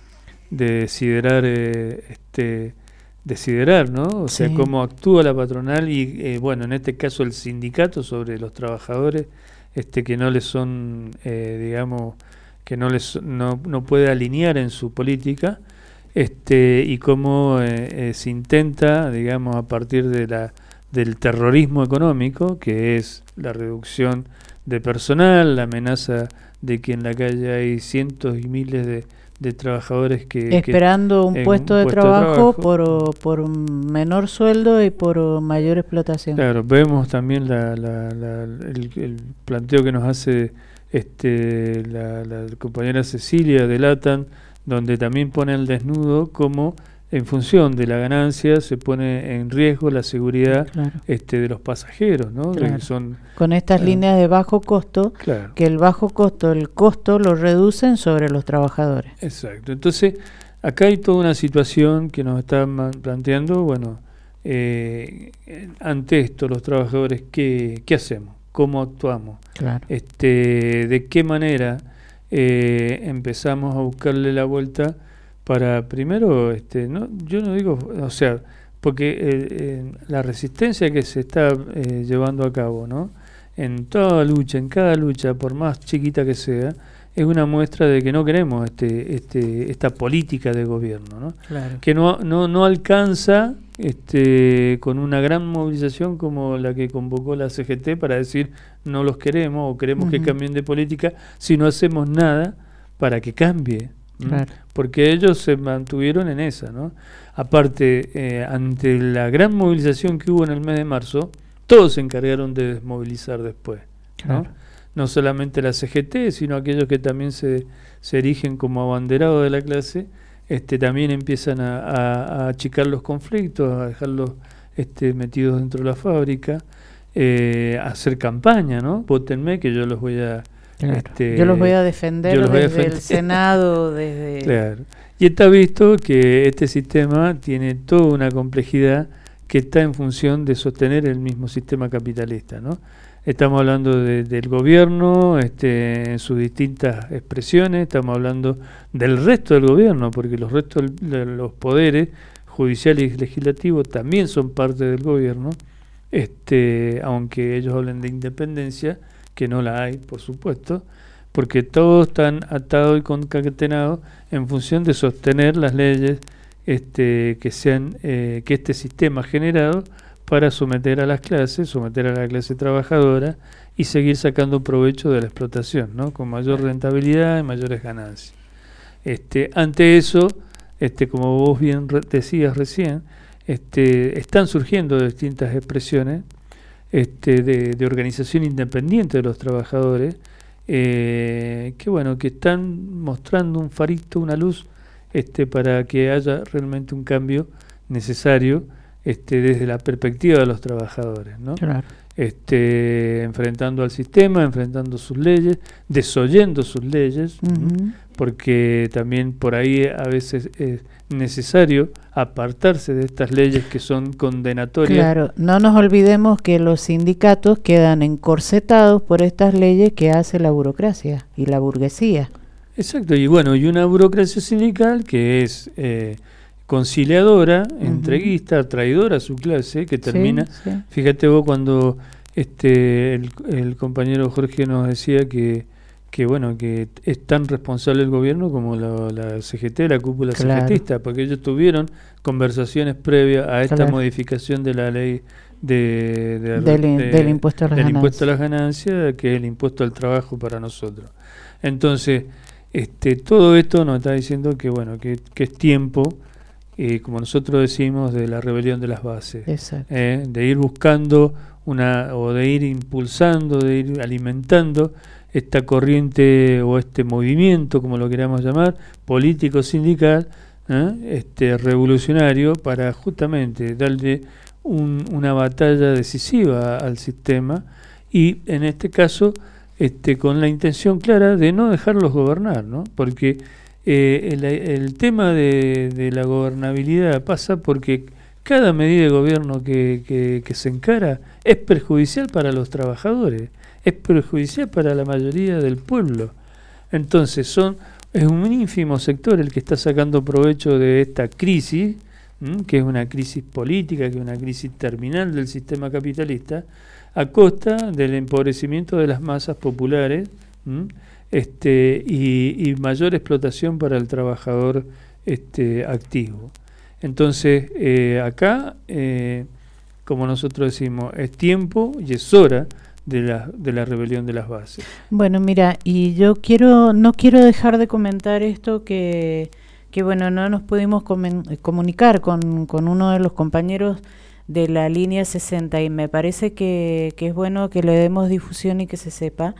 de siderar, eh, este, de siderar, ¿no? O sea, sí. cómo actúa la patronal y, eh, bueno, en este caso el sindicato sobre los trabajadores. Este, que no les son, eh, digamos, que no les no, no puede alinear en su política, este, y cómo eh, eh, se intenta, digamos, a partir de la del terrorismo económico, que es la reducción de personal, la amenaza de que en la calle hay cientos y miles de, de trabajadores que esperando que, un, puesto de, un puesto trabajo de trabajo por por un menor sueldo y por mayor explotación. Claro, vemos también la, la, la, el, el planteo que nos hace este la, la compañera Cecilia de LATAM, donde también pone al desnudo cómo en función de la ganancia se pone en riesgo la seguridad, claro, este, de los pasajeros, ¿no? Claro. Que son, con estas eh, líneas de bajo costo, claro, que el bajo costo, el costo lo reducen sobre los trabajadores. Exacto. Entonces, acá hay toda una situación que nos están planteando, bueno, eh, ante esto los trabajadores, ¿qué, qué hacemos? ¿Cómo actuamos? Claro. Este, ¿de qué manera eh, empezamos a buscarle la vuelta? Para primero, este, no, yo no digo, o sea, porque eh, eh, la resistencia que se está eh, llevando a cabo, ¿no? En toda lucha, en cada lucha, por más chiquita que sea, es una muestra de que no queremos este, este, esta política de gobierno, ¿no? Claro. Que no, no, no alcanza este, con una gran movilización como la que convocó la C G T para decir no los queremos o queremos uh-huh. que cambien de política, si no hacemos nada para que cambie. Claro. Porque ellos se mantuvieron en esa, ¿no? Aparte, eh, ante la gran movilización que hubo en el mes de marzo, todos se encargaron de desmovilizar después, ¿no? Claro. No solamente la C G T, sino aquellos que también se, se erigen como abanderados de la clase, este, también empiezan a, a, a achicar los conflictos, a dejarlos este, metidos dentro de la fábrica, eh, a hacer campaña, ¿no? Vótenme que yo los voy a... Claro. Este, yo los voy a defender desde voy a defender. el Senado, desde... Claro. Y está visto que este sistema tiene toda una complejidad que está en función de sostener el mismo sistema capitalista, ¿no? Estamos hablando de, del gobierno este, en sus distintas expresiones, estamos hablando del resto del gobierno, porque los restos de los poderes judiciales y legislativos también son parte del gobierno, este, aunque ellos hablen de independencia, que no la hay, por supuesto, porque todos están atados y concatenados en función de sostener las leyes este, que sean eh, que este sistema ha generado para someter a las clases, someter a la clase trabajadora y seguir sacando provecho de la explotación, ¿no? Con mayor rentabilidad y mayores ganancias. Este, ante eso, este, como vos bien re- decías recién, este, están surgiendo distintas expresiones Este, de, de organización independiente de los trabajadores, eh, que bueno, que están mostrando un farito, una luz, este, para que haya realmente un cambio necesario, este, desde la perspectiva de los trabajadores, ¿no? Claro. este, enfrentando al sistema, enfrentando sus leyes, desoyendo sus leyes, uh-huh. porque también por ahí a veces es necesario apartarse de estas leyes que son condenatorias. Claro, no nos olvidemos que los sindicatos quedan encorsetados por estas leyes que hace la burocracia y la burguesía. Exacto, y bueno, y una burocracia sindical que es eh, conciliadora, uh-huh. entreguista, traidora a su clase, que termina, sí, sí. Fíjate vos cuando este el, el compañero Jorge nos decía que, que bueno, que es tan responsable el gobierno como la, la C G T, la cúpula claro. CGTista, porque ellos tuvieron conversaciones previas a esta claro. modificación de la ley de, de, del, de, del, impuesto, a las del ganancias. impuesto a las ganancias, que es el impuesto al trabajo para nosotros. Entonces, este todo esto nos está diciendo que bueno, que, que es tiempo, eh, como nosotros decimos, de la rebelión de las bases, eh, de ir buscando una, o de ir impulsando, de ir alimentando esta corriente o este movimiento, como lo queramos llamar, político sindical, ¿eh? este revolucionario, para justamente darle un, una batalla decisiva al sistema, y en este caso este con la intención clara de no dejarlos gobernar, ¿no? Porque eh, el, el tema de, de la gobernabilidad pasa porque cada medida de gobierno que, que, que se encara es perjudicial para los trabajadores, es perjudicial para la mayoría del pueblo. Entonces son es un ínfimo sector el que está sacando provecho de esta crisis, ¿m? que es una crisis política, que es una crisis terminal del sistema capitalista, a costa del empobrecimiento de las masas populares, ¿m? este y, y mayor explotación para el trabajador este activo. Entonces, eh, acá, eh, como nosotros decimos, es tiempo y es hora de la, de la rebelión de las bases. Bueno, mira, y yo quiero no quiero dejar de comentar esto que, que bueno, no nos pudimos comen, comunicar con, con uno de los compañeros de la línea sesenta, y me parece que, que es bueno que le demos difusión y que se sepa.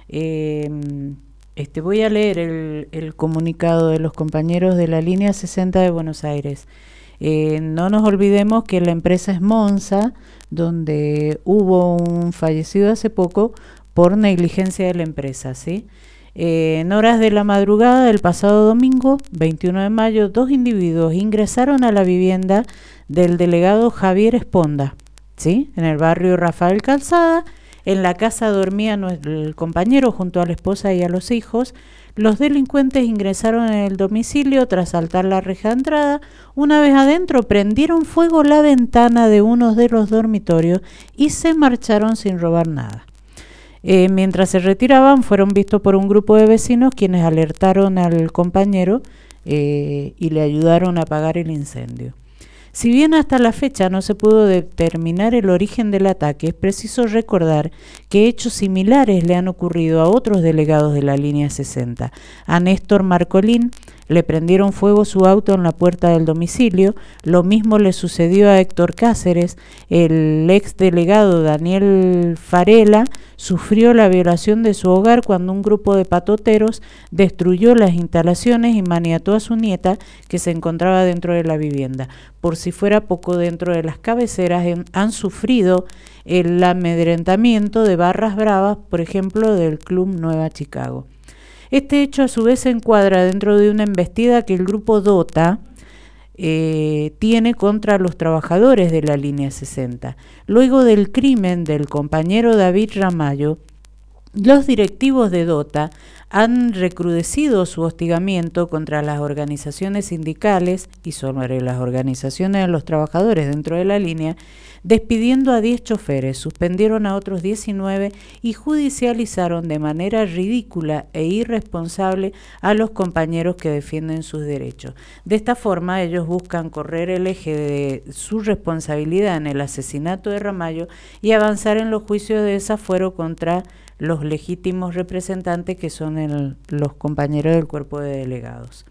Eh, este voy a leer el, el comunicado de los compañeros de la línea sesenta de Buenos Aires. Eh, no nos olvidemos que la empresa es Monza, donde hubo un fallecido hace poco por negligencia de la empresa, ¿sí? Eh, en horas de la madrugada del pasado domingo, veintiuno de mayo, dos individuos ingresaron a la vivienda del delegado Javier Esponda, ¿sí? En el barrio Rafael Calzada. En la casa dormía el compañero junto a la esposa y a los hijos. Los delincuentes ingresaron en el domicilio tras saltar la reja de entrada. Una vez adentro, prendieron fuego la ventana de uno de los dormitorios y se marcharon sin robar nada. Eh, mientras se retiraban, fueron vistos por un grupo de vecinos, quienes alertaron al compañero eh, y le ayudaron a apagar el incendio. Si bien hasta la fecha no se pudo determinar el origen del ataque, es preciso recordar que hechos similares le han ocurrido a otros delegados de la línea sesenta. A Néstor Marcolín le prendieron fuego su auto en la puerta del domicilio. Lo mismo le sucedió a Héctor Cáceres. El ex delegado Daniel Farela sufrió la violación de su hogar cuando un grupo de patoteros destruyó las instalaciones y maniató a su nieta, que se encontraba dentro de la vivienda. Por si fuera poco, dentro de las cabeceras en, han sufrido el amedrentamiento de barras bravas, por ejemplo, del Club Nueva Chicago. Este hecho a su vez se encuadra dentro de una embestida que el grupo DOTA eh, tiene contra los trabajadores de la línea sesenta. Luego del crimen del compañero David Ramallo, los directivos de DOTA han recrudecido su hostigamiento contra las organizaciones sindicales y sobre las organizaciones de los trabajadores dentro de la línea, despidiendo a diez choferes, suspendieron a otros diecinueve y judicializaron de manera ridícula e irresponsable a los compañeros que defienden sus derechos. De esta forma, ellos buscan correr el eje de su responsabilidad en el asesinato de Ramallo y avanzar en los juicios de desafuero contra los legítimos representantes, que son el, los compañeros del cuerpo de delegados.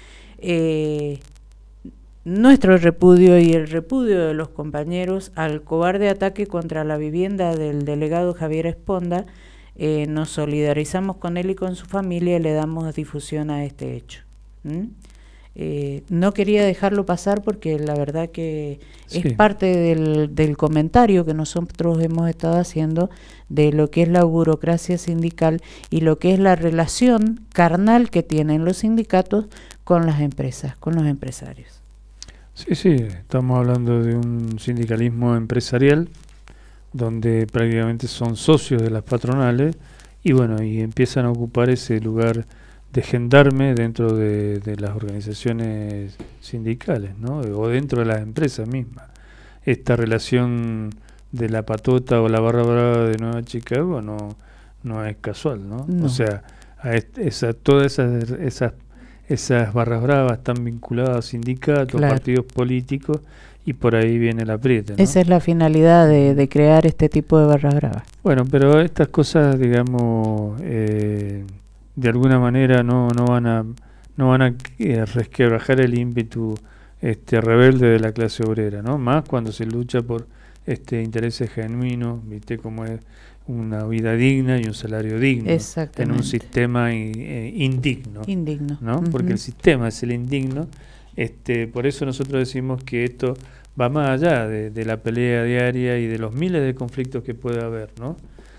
Eh, nuestro repudio y el repudio de los compañeros al cobarde ataque contra la vivienda del delegado Javier Esponda. Eh, nos solidarizamos con él y con su familia y le damos difusión a este hecho. ¿Mm? Eh, no quería dejarlo pasar porque la verdad que Sí. es parte del, del comentario que nosotros hemos estado haciendo de lo que es la burocracia sindical y lo que es la relación carnal que tienen los sindicatos con las empresas, con los empresarios. Sí, sí, estamos hablando de un sindicalismo empresarial donde prácticamente son socios de las patronales y bueno, y empiezan a ocupar ese lugar de gendarme dentro de, de las organizaciones sindicales, ¿no? O dentro de las empresas mismas. Esta relación de la patota o la barra brava de Nueva Chicago no, no es casual, ¿no? No. O sea, a este, esa, todas esas, esas, esas barras bravas están vinculadas a sindicatos, Claro. partidos políticos, y por ahí viene el apriete, ¿no? Esa es la finalidad de, de crear este tipo de barras bravas. Bueno, pero estas cosas, digamos, eh, de alguna manera no, no van a no van a eh, resquebrajar el ímpetu este rebelde de la clase obrera, ¿no? Más cuando se lucha por este intereses genuinos, viste, como es una vida digna y un salario digno en Exactamente. un sistema i- eh, indigno, Indigno. ¿no? Ujú. Porque el sistema es el indigno. Este, por eso nosotros decimos que esto va más allá de, de la pelea diaria y de los miles de conflictos que puede haber, ¿no?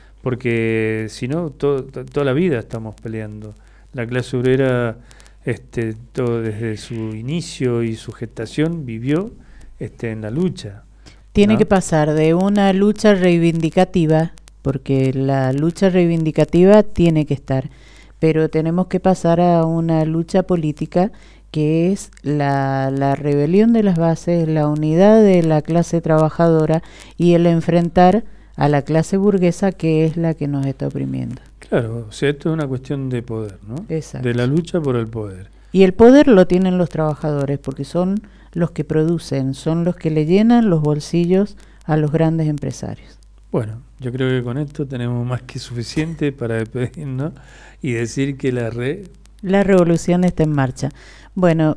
Porque si no, to- to- toda la vida estamos peleando. La clase obrera, este, todo desde su inicio y su gestación, vivió este, en la lucha. Tiene ¿no? que pasar de una lucha reivindicativa, porque la lucha reivindicativa tiene que estar, pero tenemos que pasar a una lucha política que es la, la rebelión de las bases, la unidad de la clase trabajadora y el enfrentar a la clase burguesa que es la que nos está oprimiendo. Claro, o sea, esto es una cuestión de poder, ¿no? Exacto. De la lucha por el poder. Y el poder lo tienen los trabajadores porque son los que producen, son los que le llenan los bolsillos a los grandes empresarios. Bueno, yo creo que con esto tenemos más que suficiente para despedirnos y decir que la red... La revolución está en marcha. Bueno,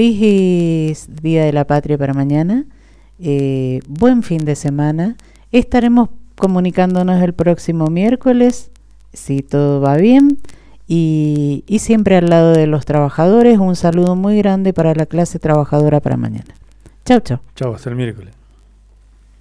feliz Día de la Patria para mañana, eh, buen fin de semana. Estaremos comunicándonos el próximo miércoles, si todo va bien, y, y siempre al lado de los trabajadores. Un saludo muy grande para la clase trabajadora para mañana. Chau, chau. Chao, hasta el miércoles.